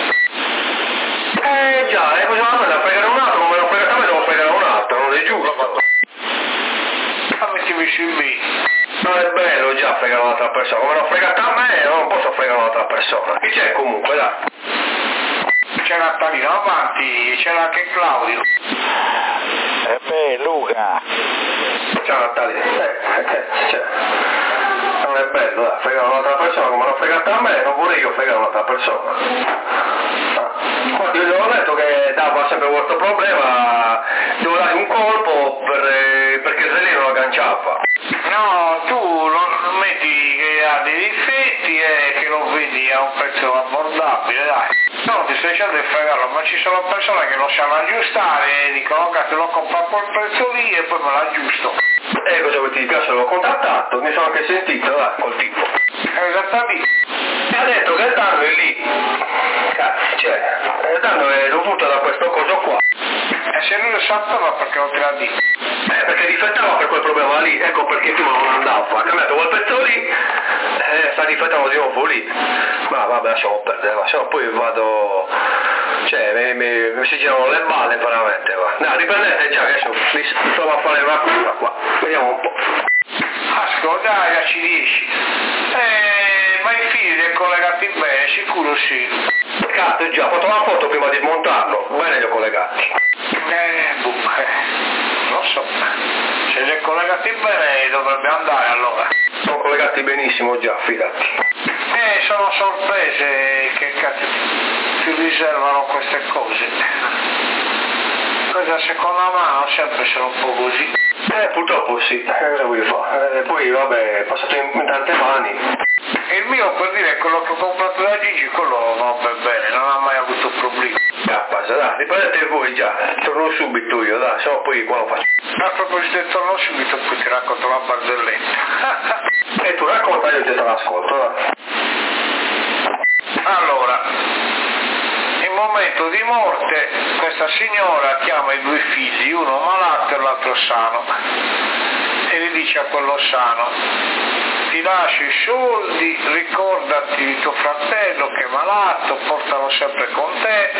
Già, così ma da fregare un altro, non me lo fregate a me, devo fregare un altro, non è giusto. Ma mettimi sui B. Non è bello già fregare un'altra persona, come l'ho fregata a me, non posso fregare un'altra persona. Chi c'è comunque, dai? C'è Natalino avanti, c'è anche Claudio. E beh, Luca. Ciao Natalino. Cioè, non è bello, dai, fregare un'altra persona come l'ho fregata a me, non vorrei io fregare un'altra persona. Guarda, io gli ho detto che dava sempre questo problema, devo dare un colpo perché il relè non agganciava. No, tu lo metti che ha dei difetti e che lo vedi a un prezzo abbordabile, dai. No, ti stai cercando di fregarlo, ma ci sono persone che lo sanno aggiustare e dicono che te lo compro a quel prezzo lì e poi me lo aggiusto. Cosa che ti piace, l'ho contattato, mi sono anche sentito, dai, col tipo. Esattamente. E ha detto che il danno è lì. Cazzo, cioè, il danno è dovuto da questo coso qua. E se lui lo sapeva perché non te l'ha detto? Perché difettava per quel problema lì, ecco perché prima non andava, ha cambiato quel pezzo lì, sta difettando di nuovo lì. Ma vabbè, lasciamo perdere, se no poi vado, cioè mi si girano le balle veramente, va. No, riprendete già che adesso mi provo a fare una cosa qua, vediamo un po'. Ascolta, dai, ci riesci. Ma i fili collegati bene, sicuro sì. Cazzo, già, ho fatto una foto prima di smontarlo, bene li ho collegati. Lo so, se li hai collegati bene dovrebbe andare allora. Sono collegati benissimo già, fidati. Sono sorprese che cazzo ti riservano queste cose. Cosa seconda mano sempre sono un po' così. Purtroppo sì, cosa vuoi fare? Poi vabbè, è passato in tante mani. Il mio, per dire, quello che ho comprato da Gigi, quello va bene, non ha mai avuto problemi. Passa, dai, riprendete voi già, torno subito io, dai, se no poi qua lo faccio. A proposito di torno subito, poi ti racconto la barzelletta. E tu racconta, io te l'ascolto, dai. Allora, in momento di morte, questa signora chiama i 2 figli, uno malato e l'altro sano, e gli dice a quello sano: ti lascio i soldi, ricordati di tuo fratello che è malato, portalo sempre con te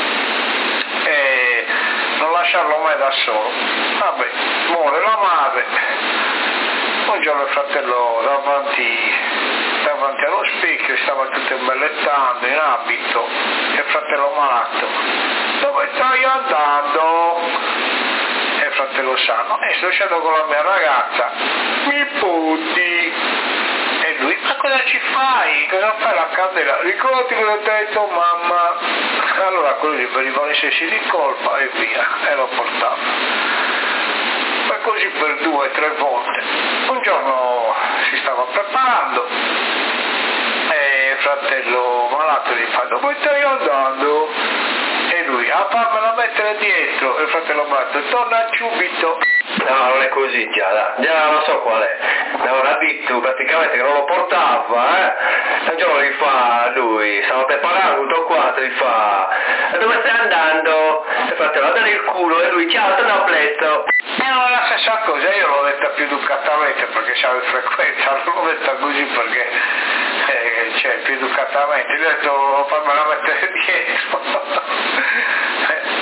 e non lasciarlo mai da solo. Vabbè, muore la madre. Un giorno il fratello davanti allo specchio stava tutto imbellettando in abito, e il fratello malato: dove stai andando? E il fratello sano: sto uscendo con la mia ragazza. Mi putti. E lui: ma cosa ci fai? Cosa fai la candela? Ricordati cosa ti ha detto mamma. Allora quello gli veniva i sensi di colpa e via, e lo portava. E così per 2 o 3 volte. Un giorno si stava preparando e il fratello malato gli fa: dove stai andando? E lui: a farmela mettere dietro. E il fratello malato: torna subito. No, non è così già lo so qual è. Mi aveva detto praticamente che non lo portava, Un giorno gli fa lui, stava preparando tutto quanto, gli fa: e dove stai andando? E il fratello: a dare il culo, e lui: ciao, torna a letto. Non è la stessa cosa, io l'ho detta più educatamente perché c'ave frequenza, non l'ho detta così perché più educatamente, gli ho detto: fammela mettere dietro. Torna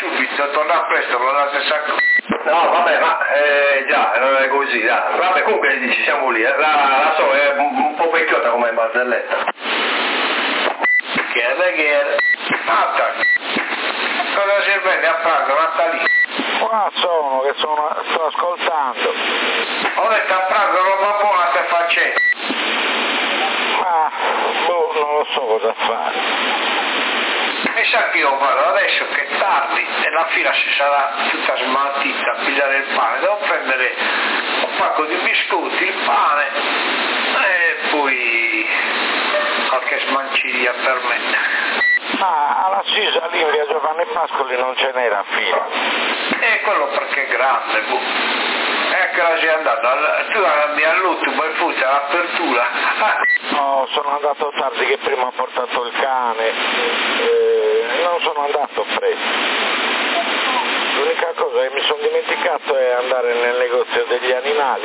subito, torna presto con la stessa cosa. No, vabbè, ma già, non è così, dai. Vabbè, comunque ci siamo lì, la so, è un po' vecchiotta come barzelletta. Che è? Natta, cosa si vede a pranzo, Nattalì? Qua sono, che sto ascoltando. Ho detto a pranzo roba buona stai facendo. Ma, non lo so cosa fare. Mi sa che io vado adesso che è tardi e la fila si sarà tutta smaltita a pigliare il pane, devo prendere un pacco di biscotti, il pane e poi qualche smanciglia per me. Ma alla Sisa lì in via Giovanni Pascoli non ce n'era fila. E quello perché è grande, è che la sei andato, tu andavi all'ultimo e fusi all'apertura. No, sono andato tardi che prima ho portato il cane, non sono andato presto. L'unica cosa che mi sono dimenticato è andare nel negozio degli animali.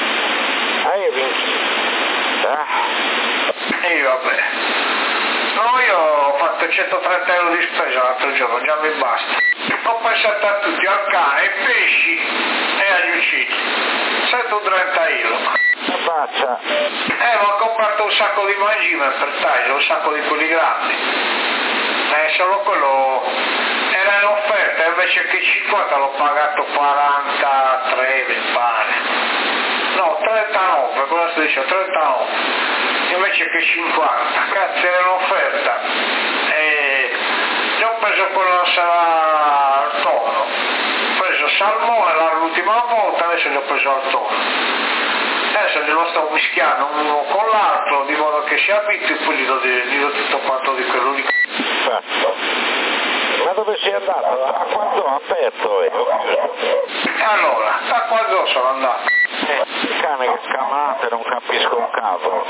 E vabbè. No, io ho fatto 130 euro di spesa l'altro giorno, già mi basta. Ho pensato a tutti, al cane, ai pesci e agli uccelli. 130 euro. Faccia. Ma ho comprato un sacco di mangime per taglio, un sacco di quelli grandi. Solo quello era in offerta, invece che 50 l'ho pagato 43, mi pare. No, 39, cosa sto dicendo? 39. Invece che 50, cazzo era un'offerta. Io ho preso quello sarà al tonno. Ho preso salmone l'ultima volta, adesso gli ho preso al tonno. Adesso glielo sto mischiando uno con l'altro di modo che si abitui e poi gli do tutto quanto di quello lì. Perfetto. Ma dove sei andato? A quanto ho aperto? Allora, da quando sono andato? Il cane che scamate, non capisco un cavolo.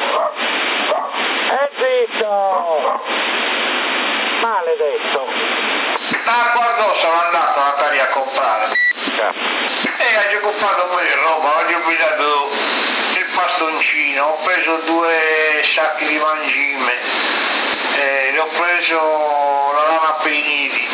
Zitto! Maledetto! Da quando sono andato a Natale a comprare? E ho comprato un po' di roba, oggi ho pigliato il pastoncino, ho preso 2 sacchi di mangime, ne ho preso la lana per i nidi,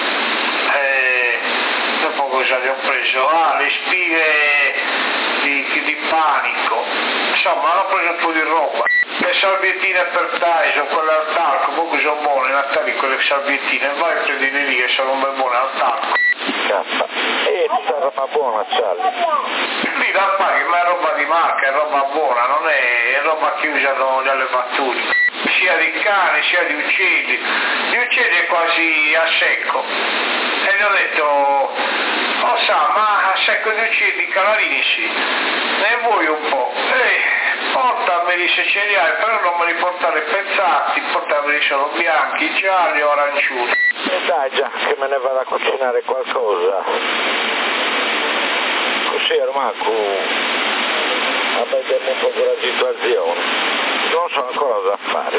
dopo cosa ne ho preso? Le spighe di panico, insomma ho preso un po' di roba. Le salviettine per Tyson, quelle al talco, comunque sono buone, Natali quelle salviettine, vai a prendere lì che sono ben buone al talco. Tutta roba buona, Charlie. Lì da paghi, ma è roba di marca, è roba buona, non è roba che usano gli allevatori, sia di cani sia di uccelli. Gli uccelli è quasi a secco. E gli ho detto, ma a secco di uccelli, canalini sì, ne vuoi un po'? Portameli se ce li hai, però non me li portare pezzati, portameli solo bianchi, gialli o arancioni. Dai già, che me ne vado a cucinare qualcosa. Così ormai a vedere un po' della situazione. Non so ancora cosa fare.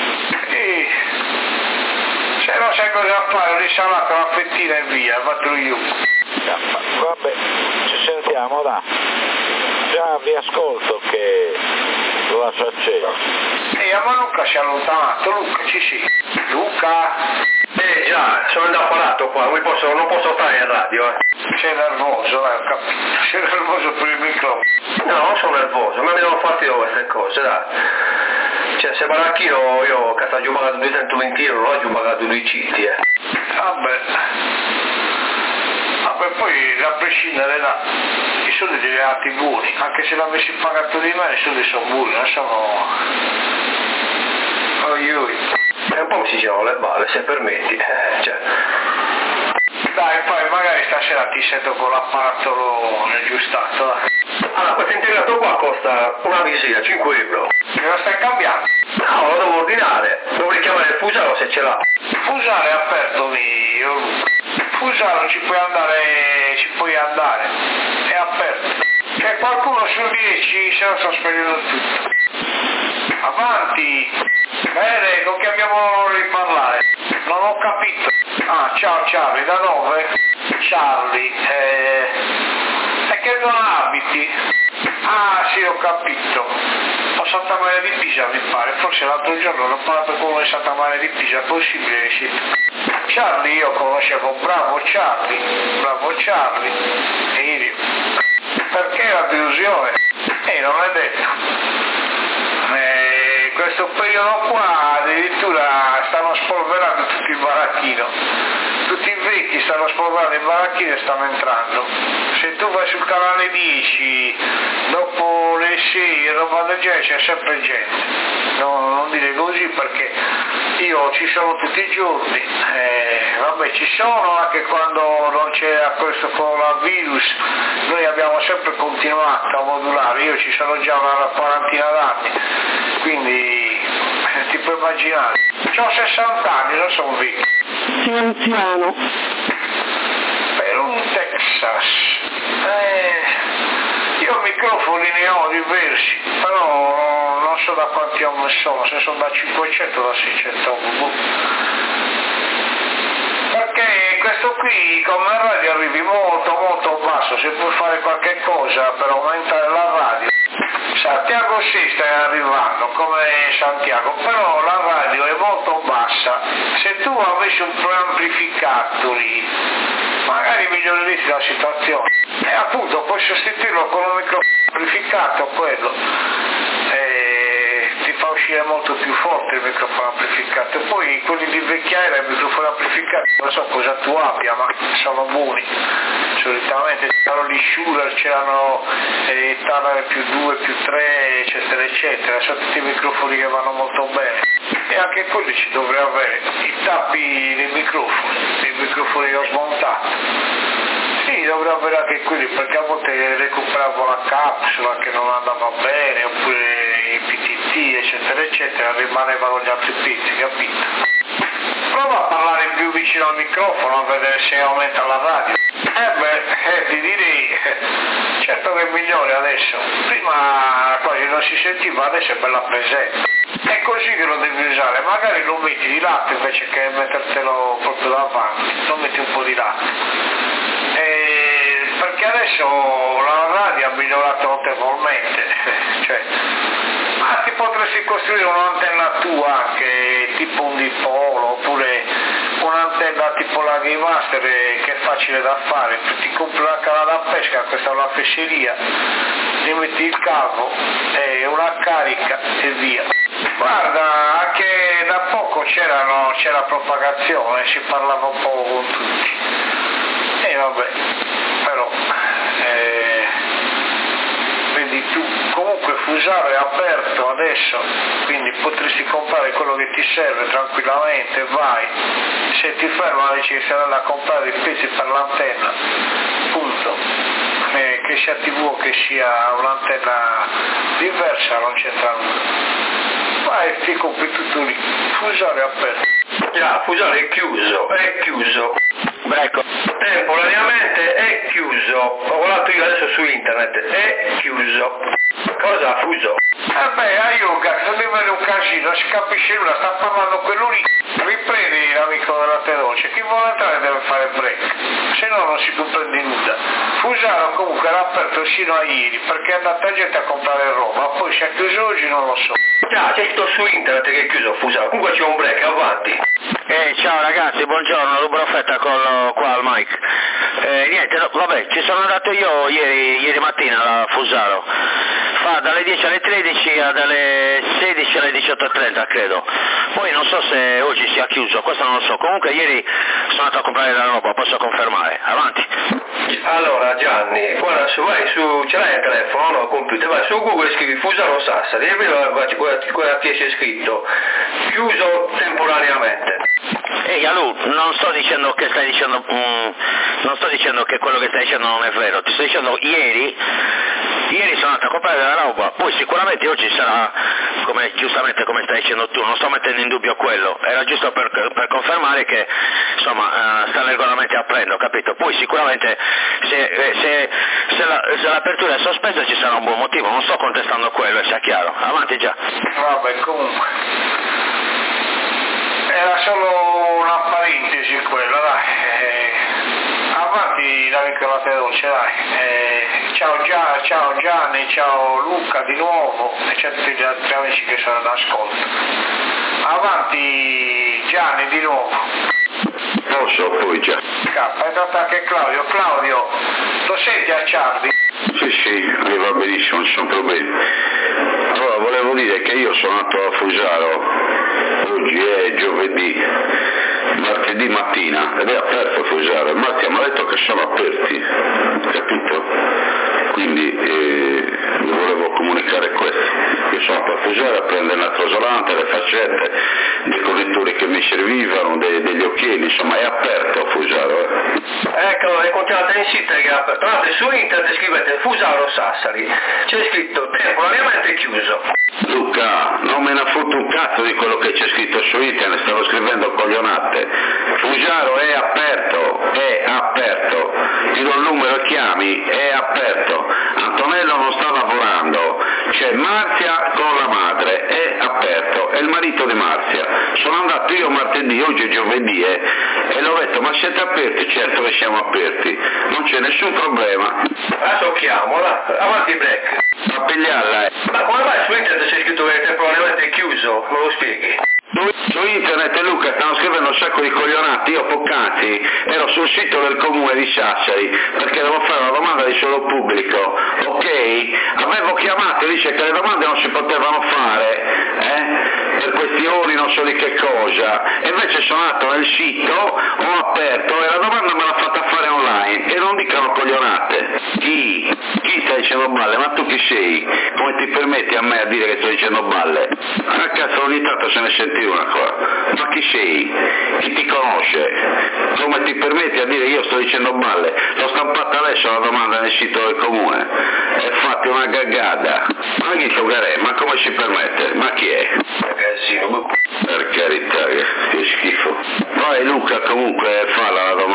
Se non sai cosa fare, risalata una fettina e via, fatelo io. Vabbè, ci sentiamo, dai. Già vi ascolto che lo lascio acceso. Ma Luca si è allontanato, Luca ci sei. Luca? Già, sono indaffarato qua, non posso stare in radio, Sei nervoso, ho capito. Sei nervoso per il microfono. No, non sono nervoso, ma mi devo fare io queste cose, dai. Cioè, se baracchino io cazzo ho pagato 220 euro, oggi ho pagato 2 citti, Vabbè, poi a prescindere i soldi degli altri buoni, anche se l'avessi pagato di me, i soldi sono buoni, non sono... E un po' mi si girano le balle, se permetti, cioè. Dai, poi magari stasera ti sento con l'apparato aggiustato, dai. Allora, questo integrato qua costa una miseria, 5 euro. Me lo stai cambiando? No, lo devo ordinare, devo richiamare il Fusaro se ce l'ha. Fusaro è aperto, Fusaro ci puoi andare, è aperto. C'è qualcuno su 10, se lo sto spendendo tutto. Avanti! Bene, con chi abbiamo riparlare? Non ho capito. Ciao Charlie, da dove? Charlie, e che zona abiti? Sì, ho capito. A Santa Maria di Pisa mi pare, forse l'altro giorno ho parlato con uno di Santa Maria di Pisa, è possibile che sia? Charlie io conoscevo, bravo Charlie, e io, perché la delusione? Non è detto. Questo periodo qua addirittura stanno spolverando tutto il baracchino, tutti i vecchi stanno spolverando il baracchino e stanno entrando. Se tu vai sul canale 10 dopo le 6 e roba del genere c'è sempre gente, non dire così perché io ci sono tutti i giorni, vabbè ci sono anche quando non c'era questo coronavirus, noi abbiamo sempre continuato a modulare, io ci sono già una quarantina d'anni, quindi ti puoi immaginare, ho 60 anni, non sono vecchio. Sei anziano. Per un Texas, io microfoni ne ho diversi, però non so da quanti anni sono, se sono da 500 o da 600 euro. Perché questo qui come radio arrivi molto basso, se puoi fare qualche cosa per aumentare la radio. Santiago sì sta arrivando come Santiago, però la radio è molto bassa. Se tu avessi un preamplificato lì, magari miglioreresti la situazione. E appunto puoi sostituirlo con un microfono amplificato, quello. Ti fa uscire molto più forte il microfono amplificato. E poi quelli di vecchiaia il microfono amplificato, non so cosa tu abbia, ma sono buoni. Solitamente c'erano gli Shure, c'erano Tanner più 2, più 3, eccetera, sono tutti i microfoni che vanno molto bene. E anche quelli ci dovrei avere, i tappi dei microfoni che ho smontato. Sì, dovrei avere anche quelli, perché a volte recuperavo la capsula che non andava bene, oppure i PTT, eccetera, rimanevano gli altri pezzi, capito? Prova a parlare più vicino al microfono a vedere se aumenta la radio. Ti direi, certo che è migliore adesso, prima quasi non si sentiva, adesso è bella presente. È così che lo devi usare, magari lo metti di lato invece che mettertelo proprio davanti, lo metti un po' di lato. Perché adesso la radio ha migliorato notevolmente, ma ti potresti costruire un'antenna tua anche tipo un dipolo, oppure un'antenna tipo la Game Master che è facile da fare, ti compri una canna da pesca, questa è una fesseria, gli metti il cavo e una carica e via. Guarda, anche da poco c'era propagazione, si parlava un po' con tutti. E vabbè, però vedi tu, comunque Fusaro è aperto adesso, quindi potresti comprare quello che ti serve tranquillamente, vai, se ti ferma dici che saranno a comprare i pezzi per l'antenna, punto, che sia TV o che sia un'antenna diversa non c'entra nulla, vai ti compri tutto lì, Fusaro è aperto. Già, Fusaro è chiuso. Ecco. Temporaneamente è chiuso. Ho guardato io adesso su internet, è chiuso. Cosa Fuso? Aiuga, se deve avere un casino, si capisce nulla, sta parlando quello lì. Riprendi l'amico della Teroce, chi vuole entrare deve fare break, se no non si comprende nulla. Fusaro comunque era aperto sino a ieri, perché è andata gente a comprare roba, poi se è chiuso oggi non lo so. Già, c'è scritto su internet che è chiuso Fusaro, comunque c'è un break, avanti. Ciao ragazzi, buongiorno, Rubro Fetta qua al mic. Niente, no, vabbè, ci sono andato io ieri mattina alla Fusaro, fa dalle 10 alle 13 a dalle 16 alle 18:30 credo, poi non so se oggi sia chiuso, questo non lo so, comunque ieri sono andato a comprare la roba, posso confermare, avanti. Allora Gianni, guarda, vai su, ce l'hai il telefono, no, il computer, vai su Google e scrivi Fusaro Sassari e vedi cosa ti c'è scritto, chiuso temporaneamente. Ehi Alù, non sto dicendo che stai dicendo, non sto dicendo che quello che stai dicendo non è vero, ti sto dicendo ieri sono andato a comprare della roba, poi sicuramente oggi sarà giustamente come stai dicendo tu, non sto mettendo in dubbio quello, era giusto per confermare che insomma stanno regolarmente aprendo, capito? Poi sicuramente se l'apertura è sospesa ci sarà un buon motivo, non sto contestando quello, sia chiaro, avanti già. Vabbè, comunque era solo una parentesi quella, dai. Avanti l'amico della Teroce, dai. Ciao Gianni, ciao Luca di nuovo e c'è tutti gli altri amici che sono ad ascolto. Avanti Gianni di nuovo. so poi già. È stato anche Claudio, lo senti a Ciardi? Sì, mi va benissimo, non ci sono problemi. Allora, volevo dire che io sono andato a Fusaro, oggi è giovedì, martedì mattina, ed è aperto Fusaro, e Marzia mi ha detto che sono aperti, capito? Quindi io volevo comunicare questo. Io sono andato a Fusaro a prendere il natrosolante, le faccette, dei correttori che mi servivano, degli occhiali, insomma è aperto a Fusaro. Ecco, e continuate a insistere che è aperto. Tra l'altro su internet scrivete Fusaro Sassari, c'è scritto temporaneamente chiuso. Luca, non me ne ha fottuto un cazzo di quello che c'è scritto su internet, stavo scrivendo coglionate. Fusaro è aperto, ti do il numero e chiami, è aperto. Antonello non sta lavorando, c'è Marzia con la madre, è aperto, è il marito di Marzia. Sono andato io martedì, oggi è giovedì, e l'ho detto, ma siete aperti? Certo che siamo aperti, non c'è nessun problema. Adesso chiamola, avanti break. A pigliarla, Ma come mai su internet c'è scritto che è temporaneamente chiuso? Me lo spieghi? Su internet, Luca, stanno scrivendo un sacco di coglionati. Io poc'anzi ero sul sito del comune di Sassari perché devo fare una domanda di suolo pubblico, ok? Avevo chiamato e dice che le domande non si potevano fare, per questioni non so di che cosa, e invece sono andato nel sito, ho aperto e la domanda me l'ha fatta fare online, e non dicano coglionate. Chi sta dicendo balle? Ma tu chi sei? Come ti permetti a me a dire che sto dicendo balle? A cazzo, ogni tanto se ne senti una qua. Ma chi sei? Chi ti conosce? Come ti permetti a dire io sto dicendo balle? L'ho stampata adesso la domanda nel sito del comune e fate una gaggada. Ma chi giocare? Ma come si permette? Ma chi è? Per carità, che schifo. Poi Luca comunque fa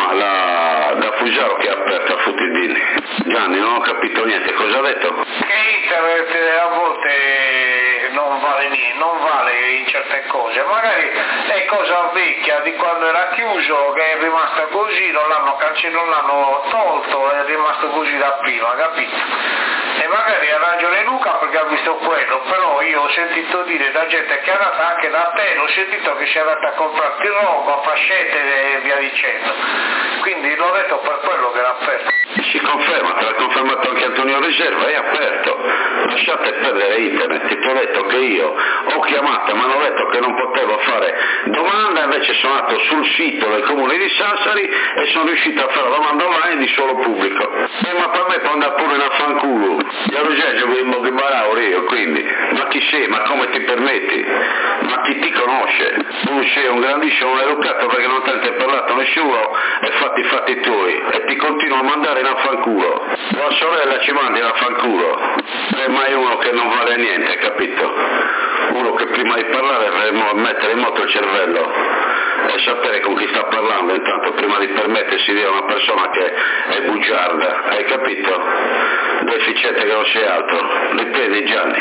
da Fusaro che è aperta a Futidini. Gianni, non ho capito niente, cosa ha detto? Che internet a volte non vale niente, non vale in certe cose, magari è cosa vecchia di quando era chiuso che è rimasta così, non l'hanno tolto, è rimasto così da prima, capito? E magari ha ragione Luca perché ha visto quello, però io ho sentito dire da gente che è andata anche da te, ho sentito che si è andata a comprarti roba, fascette e via dicendo, quindi l'ho detto per quello che era aperto. Si conferma, te l'ha confermato anche Antonio Riserva, è aperto. Lasciate perdere internet, ti ho detto che io ho chiamato, mi hanno detto che non potevo fare domanda, invece sono andato sul sito del comune di Sassari e sono riuscito a fare la domanda online di suolo pubblico. Ma per me può andare pure in affanculo. Io ero che baravo io, quindi, ma chi sei? Ma come ti permetti? Ma chi ti conosce? Tu sei un grandissimo maleducato perché non te ne hai parlato nessuno e fatti i fatti tuoi e ti continuo a mandare in affanculo. La sorella ci manda in affanculo. È mai uno che non vale niente, capito? Uno che prima di parlare dovremmo mettere in moto il cervello e sapere con chi sta parlando intanto prima di permettersi di dire a una persona che è bugiarda, hai capito? Deficiente che non sia altro, li vedi Gianni?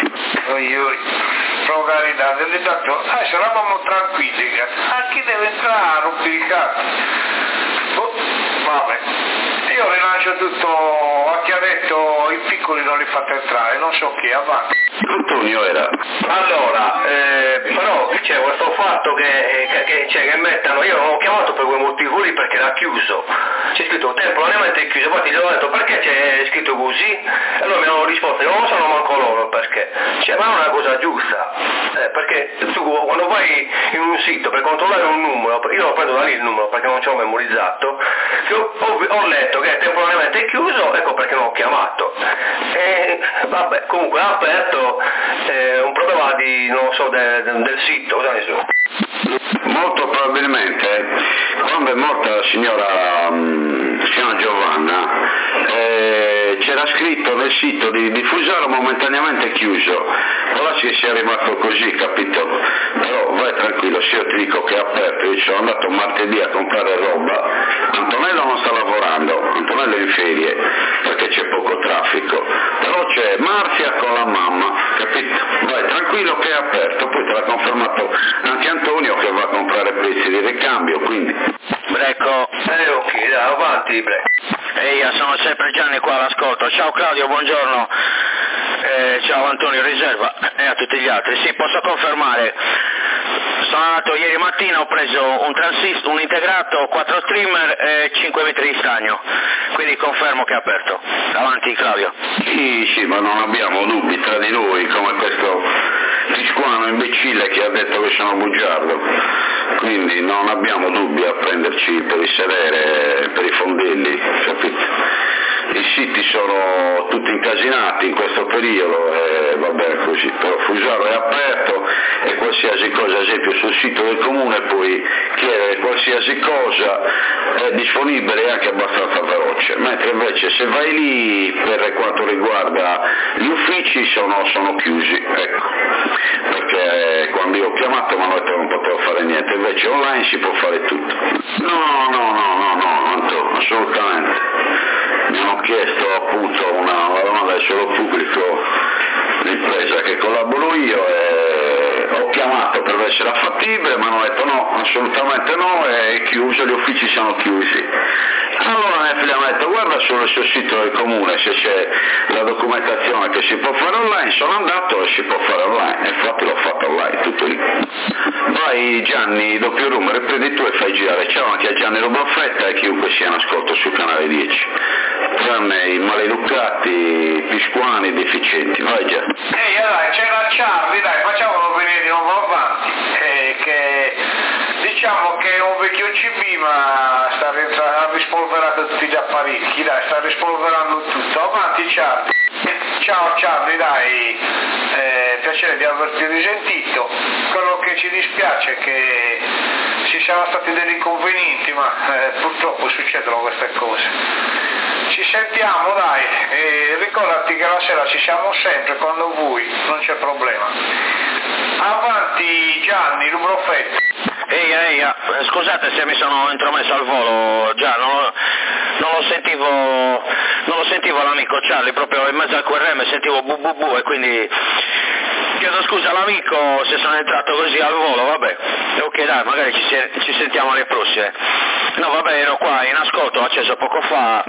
Pro carità, se eravamo tranquilli, a chi deve entrare a rompere il cazzo? Vabbè, io rilancio tutto a chi ha detto i piccoli non li fate entrare, non so chi, avanti. Antonio era. Allora, però c'è questo fatto che mettano, io non ho chiamato per quei motivi perché era chiuso, c'è scritto temporaneamente chiuso, infatti gli ho detto perché c'è scritto così, e loro mi hanno risposto, io non lo sanno manco loro perché, ma non è una cosa giusta, perché tu quando vai in un sito per controllare un numero, io lo prendo da lì il numero perché non ce l'ho memorizzato, ho letto che è temporaneamente chiuso, ecco perché non ho chiamato, e vabbè, comunque è aperto, un problema di, non so, del sito, cosa ne so. Molto probabilmente quando è morta la signora Giovanna c'era scritto nel sito di Fusaro momentaneamente chiuso, allora si sia rimasto così, capito? Però vai tranquillo, se io ti dico che è aperto, io sono andato martedì a comprare roba, Antonello non sta lavorando, Antonello è in ferie perché c'è poco traffico, però c'è Marzia con la mamma, capito? Vai tranquillo che è aperto, poi te l'ha confermato anche Antonio che va a comprare pezzi di ricambio, quindi. Brecco. Ok, dai, avanti, Brecco. Io sono sempre Gianni qua all'ascolto. Ciao Claudio, buongiorno. Ciao Antonio Riserva e a tutti gli altri. Sì, posso confermare. Sono andato ieri mattina, ho preso un integrato, 4 streamer e 5 metri di stagno, quindi confermo che è aperto. Avanti Claudio. Sì, ma non abbiamo dubbi tra di noi, come questo piscuano imbecille che ha detto che sono bugiardo, quindi non abbiamo dubbi a prenderci per il sedere, per i fondelli, capito? I siti sono tutti incasinati in questo periodo e va bene così, però Fusaro è aperto e qualsiasi cosa, ad esempio sul sito del comune puoi chiedere qualsiasi cosa, è disponibile e anche abbastanza veloce, mentre invece se vai lì per quanto riguarda gli uffici sono chiusi, ecco, perché quando io ho chiamato mi hanno detto che non potevo fare niente, invece online si può fare tutto. No, assolutamente. Mi hanno chiesto appunto una domanda del suolo pubblico, l'impresa che collaboro io, e ho chiamato per vedere se era fattibile, ma hanno detto no, assolutamente no, è chiuso, gli uffici sono chiusi. Allora mia figlia mi ha detto guarda sul sito del comune se c'è la documentazione che si può fare online, sono andato e si può fare online, infatti l'ho fatto online, tutto lì. Vai Gianni, doppio numero, prendi tu e fai girare, ciao anche a Gianni Robaffetta e chiunque sia in ascolto sul canale 10, tranne i maleducati, piscuani, deficienti, vai già. Ehi, dai, c'era Charlie, dai, facciamolo venire di nuovo avanti, che diciamo che è un vecchio CB ma ha rispolverato tutti gli apparecchi, dai, sta rispolverando tutto, avanti Charlie. Ciao Charlie, dai, piacere di averti risentito, quello che ci dispiace è che ci siano stati degli inconvenienti, ma purtroppo succedono queste cose. Ci sentiamo dai, e ricordati che la sera ci siamo sempre quando vuoi, non c'è problema. Avanti Gianni, Lubrofetta. Ehi, scusate se mi sono intromesso al volo, già non lo sentivo l'amico Charlie, proprio in mezzo al QRM sentivo bu e quindi chiedo scusa all'amico se sono entrato così al volo, vabbè, ok dai, magari ci sentiamo alle prossime. No vabbè, ero qua in ascolto, ho acceso poco fa,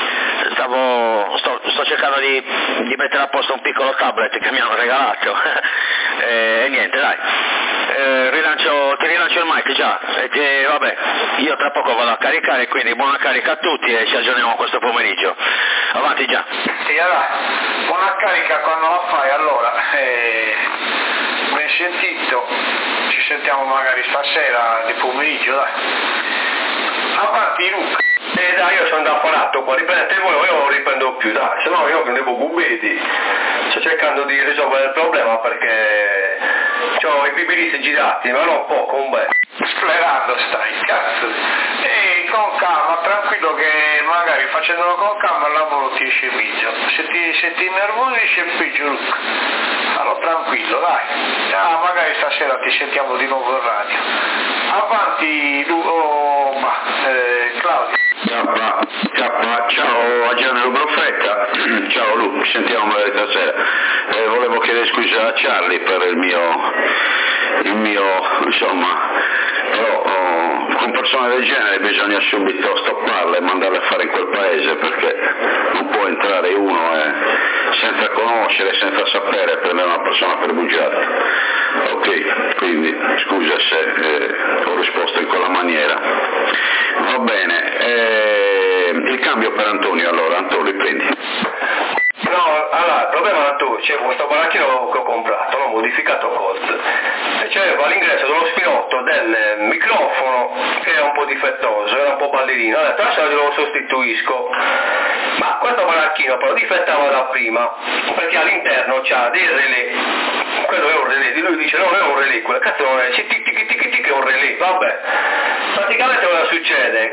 sto cercando di mettere a posto un piccolo tablet che mi hanno regalato e niente dai, ti rilancio il mic già, e vabbè, io tra poco vado a caricare, quindi buona carica a tutti e ci aggiorniamo questo pomeriggio. Avanti già. Sì, allora, buona carica quando la fai, allora, ben sentito, ci sentiamo magari stasera di pomeriggio, dai. Avanti Luca. Dai, io sono da apparato qua, riprendete voi, io non riprendo più, dai, se no io prendevo Bubeti, sto cercando di risolvere il problema perché ho i bibilisti girati, ma non poco, un bel. Sclerando stai, cazzo. E con calma, tranquillo che magari facendolo con calma il lavoro ti esce peggio. Se ti innervosisci è peggio Luca. Allora tranquillo, dai. Magari stasera ti sentiamo di nuovo in radio. Avanti Claudio. Ciao a Gianni Profetta, ciao Lu, ci sentiamo magari stasera. Volevo chiedere scusa a Charlie per il mio insomma, però con persone del genere bisogna subito stopparle e mandarle a fare in quel paese, perché non può entrare uno senza conoscere, senza sapere, prendere una persona per bugiarda. Ok, quindi scusa se ho risposto in quella maniera. Va bene, il cambio per Antonio allora, Antonio prendi. No, allora, il problema è tu, c'è questo baracchino che ho comprato, l'ho modificato Colt, e c'era all'ingresso dello spinotto del microfono che era un po' difettoso, era un po' ballerino, ho detto adesso lo sostituisco, ma questo baracchino però difettava da prima, perché all'interno c'ha dei relè, quello è un relè, di lui dice no, non è un relè, quello cazzo non è, tic tic tic tic tic è un relè, vabbè, praticamente cosa succede?